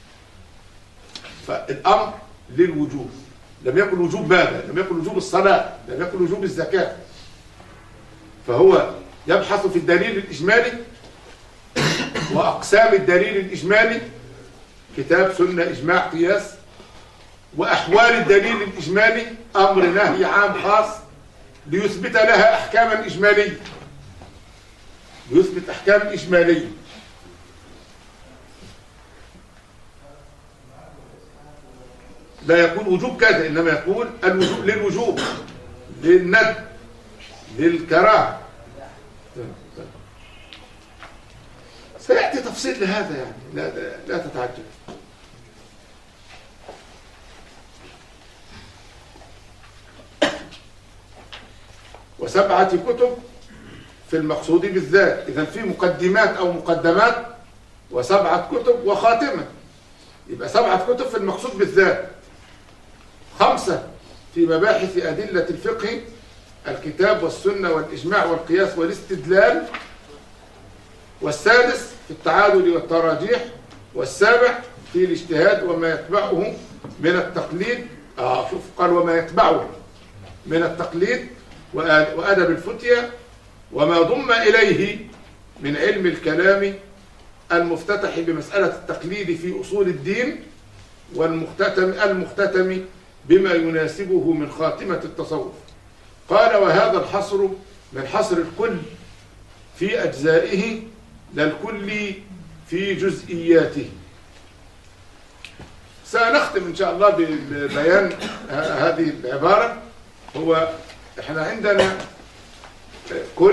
فالأمر للوجوب لم يكن وجوب ماذا؟ لم يكن وجوب الصلاة، لم يكن وجوب الزكاة، فهو يبحث في الدليل الإجمالي وأقسام الدليل الإجمالي، كتاب سنة إجماع قياس، وأحوال الدليل الإجمالي أمر نهي عام خاص، ليثبت لها أحكاما إجمالية، ليثبت أحكام إجمالية. لا يقول وجوب كذا، إنما يقول الوجوب للوجوب، للندب، للكراهة. سيأتي تفصيل لهذا، يعني لا, لا تتعجب. وسبعة كتب في المقصود بالذات، إذا في مقدمات أو مقدمات، وسبعة كتب وخاتمة، يبقى سبعة كتب في المقصود بالذات، خمسة في مباحث أدلة الفقه، الكتاب والسنة والإجماع والقياس والاستدلال، والسادس في التعادل والتراجيح، والسابع في الاجتهاد وما يتبعه من التقليد. آه شوف قال وما يتبعه من التقليد وأدب الفتية، وما ضم إليه من علم الكلام المفتتح بمسألة التقليد في أصول الدين، والمختتم المختتم بما يناسبه من خاتمة التصوف. قال وهذا الحصر من حصر الكل في أجزائه، لا الكل في جزئياته. سنختم إن شاء الله ببيان هذه العبارة. هو احنا عندنا كل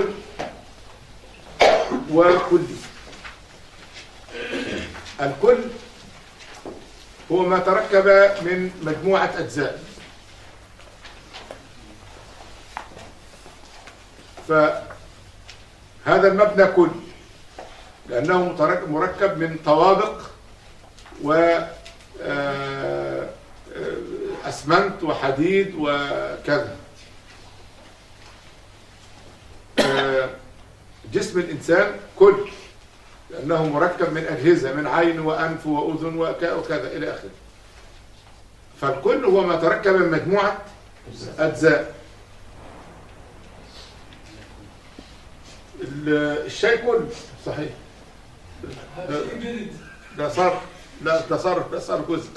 وكلي. الكل هو ما تركب من مجموعة أجزاء، فهذا المبنى كل، لأنه مركب من طوابق وأسمنت وحديد وكذا. جسم الإنسان كل، لأنه مركب من أجهزة، من عين وأنف وأذن وكذا إلى آخره. فالكل هو ما تركب من مجموعة أجزاء. الشيء كل صحيح، ده صار لا ده صار ده صار جزء.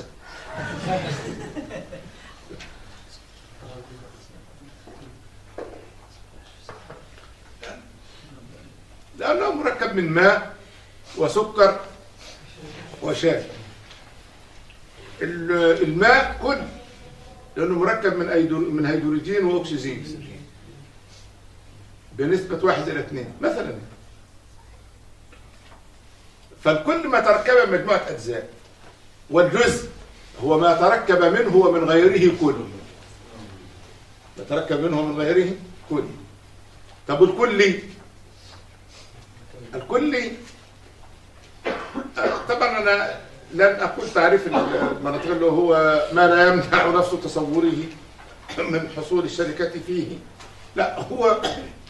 لأنه مركب من ماء وسكر وشاي. الماء كل، لأنه مركب من أيدور من هيدروجين وأكسجين بنسبة واحد إلى اثنين مثلا. فالكل ما تركب مجموعة أجزاء، والجزء هو ما تركب منه ومن غيره كل. ما تركب منه ومن غيره كل. طب الكلي؟ الكلي طبعا أنا لن أقول تعريف المناطق اللي هو ما لا يمنع نفس تصوره من حصول الشركة فيه. لا، هو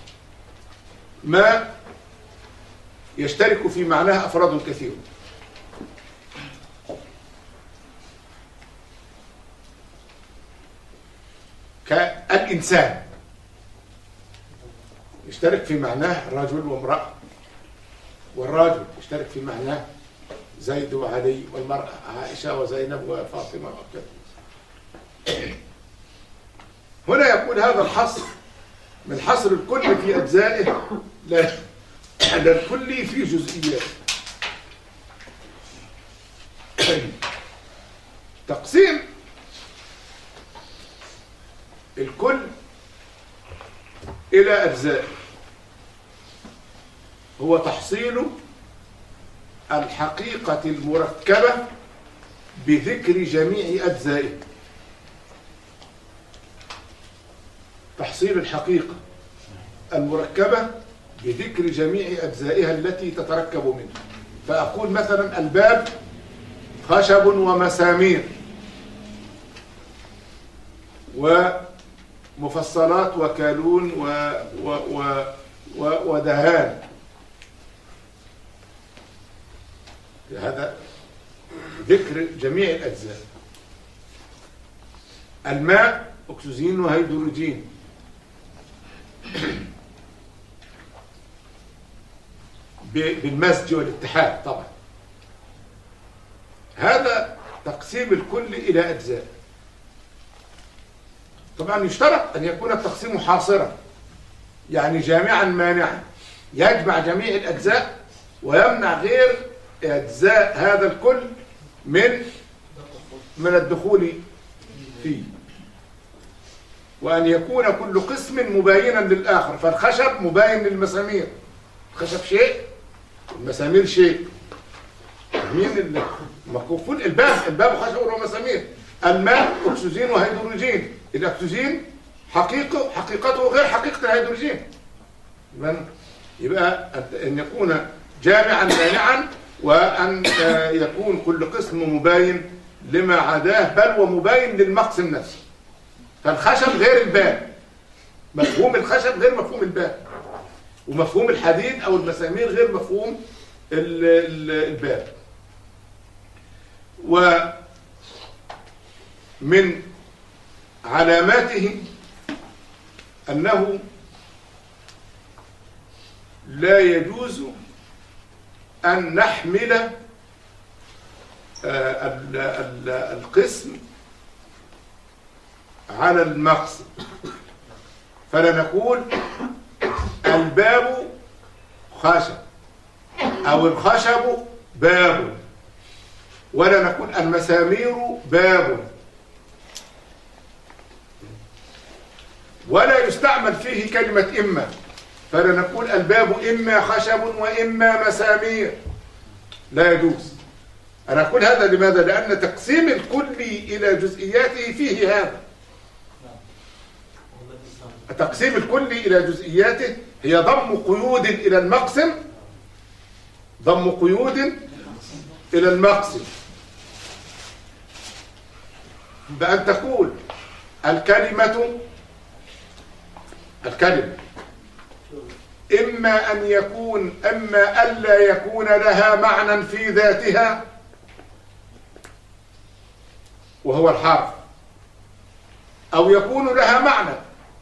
ما يشترك في معناه أفراد كثير. كالإنسان يشترك في معناه رجل وامرأة، والراجل يشترك في معناه زيد وعلي، والمرأة عائشة وزينب وفاطمة وكذا. هنا يكون هذا الحصر من حصر الكل في أجزائه لا الكل في جزئيات. تقسيم الكل إلى أجزاء هو تحصيل الحقيقة المركبة بذكر جميع أجزائه. تحصيل الحقيقة المركبة بذكر جميع أجزائها التي تتركب منها. فأقول مثلا الباب خشب ومسامير ومفصلات وكالون و و و و ودهان. هذا ذكر جميع الأجزاء. الماء أكسجين وهيدروجين. بالمزج والاتحاد طبعا. هذا تقسيم الكل إلى أجزاء. طبعا يشترط أن يكون التقسيم حاصرا، يعني جامعا مانعا، يجمع جميع الأجزاء ويمنع غير أجزاء هذا الكل من من الدخول فيه، وأن يكون كل قسم مباينا للآخر. فالخشب مباين للمسامير، الخشب شيء والمسامير شيء. مين المكفول؟ الباب الباب خشب ومسامير. الماء أكسجين وهيدروجين. الأكسجين حقيقة حقيقته غير حقيقة الهيدروجين. يبقى أن يكون جامعا مانعا، وأن يكون كل قسم مباين لما عداه، بل ومباين للمقسم نفسه. فالخشب غير الباب، مفهوم الخشب غير مفهوم الباب، ومفهوم الحديد أو المسامير غير مفهوم الباب. ومن علاماته أنه لا يجوز أن نحمل القسم على المقصد. فلا نقول الباب خشب أو الخشب باب، ولا نقول المسامير باب، ولا يستعمل فيه كلمة إما. فلا نقول الباب إما خشب وإما مسامير، لا يجوز. أنا أقول هذا لماذا؟ لأن تقسيم الكل إلى جزئياته فيه هذا. تقسيم الكل إلى جزئياته هي ضم قيود إلى المقسم، ضم قيود إلى المقسم. بأن تقول الكلمة الكلمة إما أن يكون أما ألا يكون لها معنى في ذاتها وهو الحرف، أو يكون لها معنى،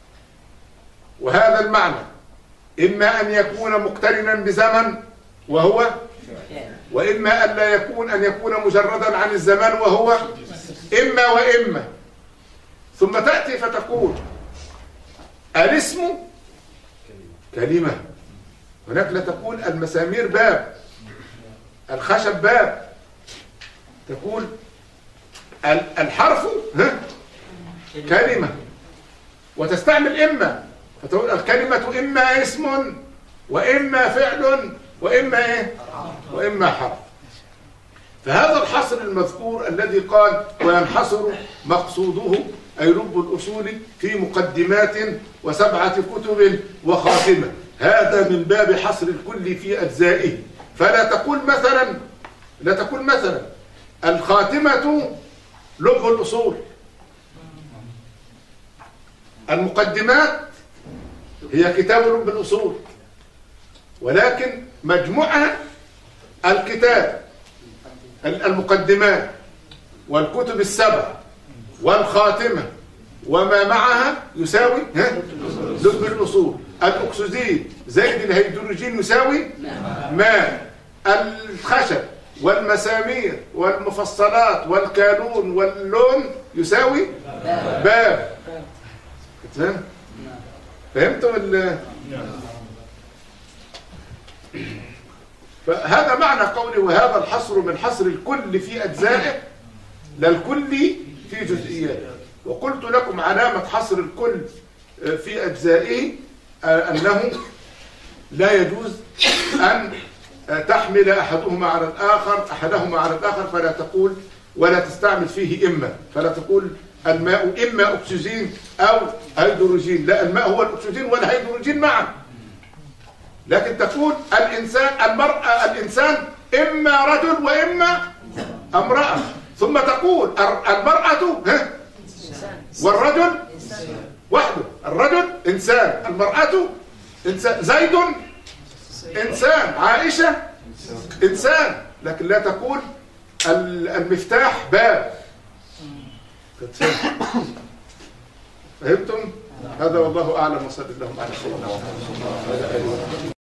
وهذا المعنى إما أن يكون مقترنا بزمن وهو، وإما أن لا يكون أن يكون مجردا عن الزمان وهو إما وإما. ثم تأتي فتقول الاسم كلمة. هناك لا تقول المسامير باب، الخشب باب، تقول الحرف كلمة وتستعمل إما، فتقول الكلمة إما اسم وإما فعل وإما إيه؟ وإما حرف. فهذا الحصر المذكور الذي قال وينحصر مقصوده أي لب الأصول في مقدمات وسبعة كتب وخاتمة، هذا من باب حصر الكل في أجزائه. فلا تقول مثلا لا تقول مثلا الخاتمة لب الأصول، المقدمات هي كتاب لب الأصول، ولكن مجموعة الكتاب المقدمات والكتب السبع والخاتمة وما معها يساوي لب الأصول. الأكسجين زائد الهيدروجين يساوي ماء. الخشب والمسامير والمفصلات والكالون واللون يساوي باب. فهمتم ال فهذا معنى قولي وهذا الحصر من حصر الكل في أجزائه لا الكل في جزئياته. وقلت لكم علامة حصر الكل في أجزائه أنه لا يجوز أن تحمل أحدهما على الآخر أحدهما على الآخر فلا تقول ولا تستعمل فيه إما، فلا تقول الماء إما أكسجين أو هيدروجين، لا، الماء هو الأكسجين والهيدروجين معا. لكن تقول الإنسان المرأة الإنسان إما رجل وإما امرأة، ثم تقول المرأة والرجل وحده، الرجل إنسان، المرأة إنسان، زيد إنسان، عائشة إنسان، لكن لا تقول المفتاح باب. فهمتم؟ هذا والله أعلم، وصلى الله على سيدنا محمد.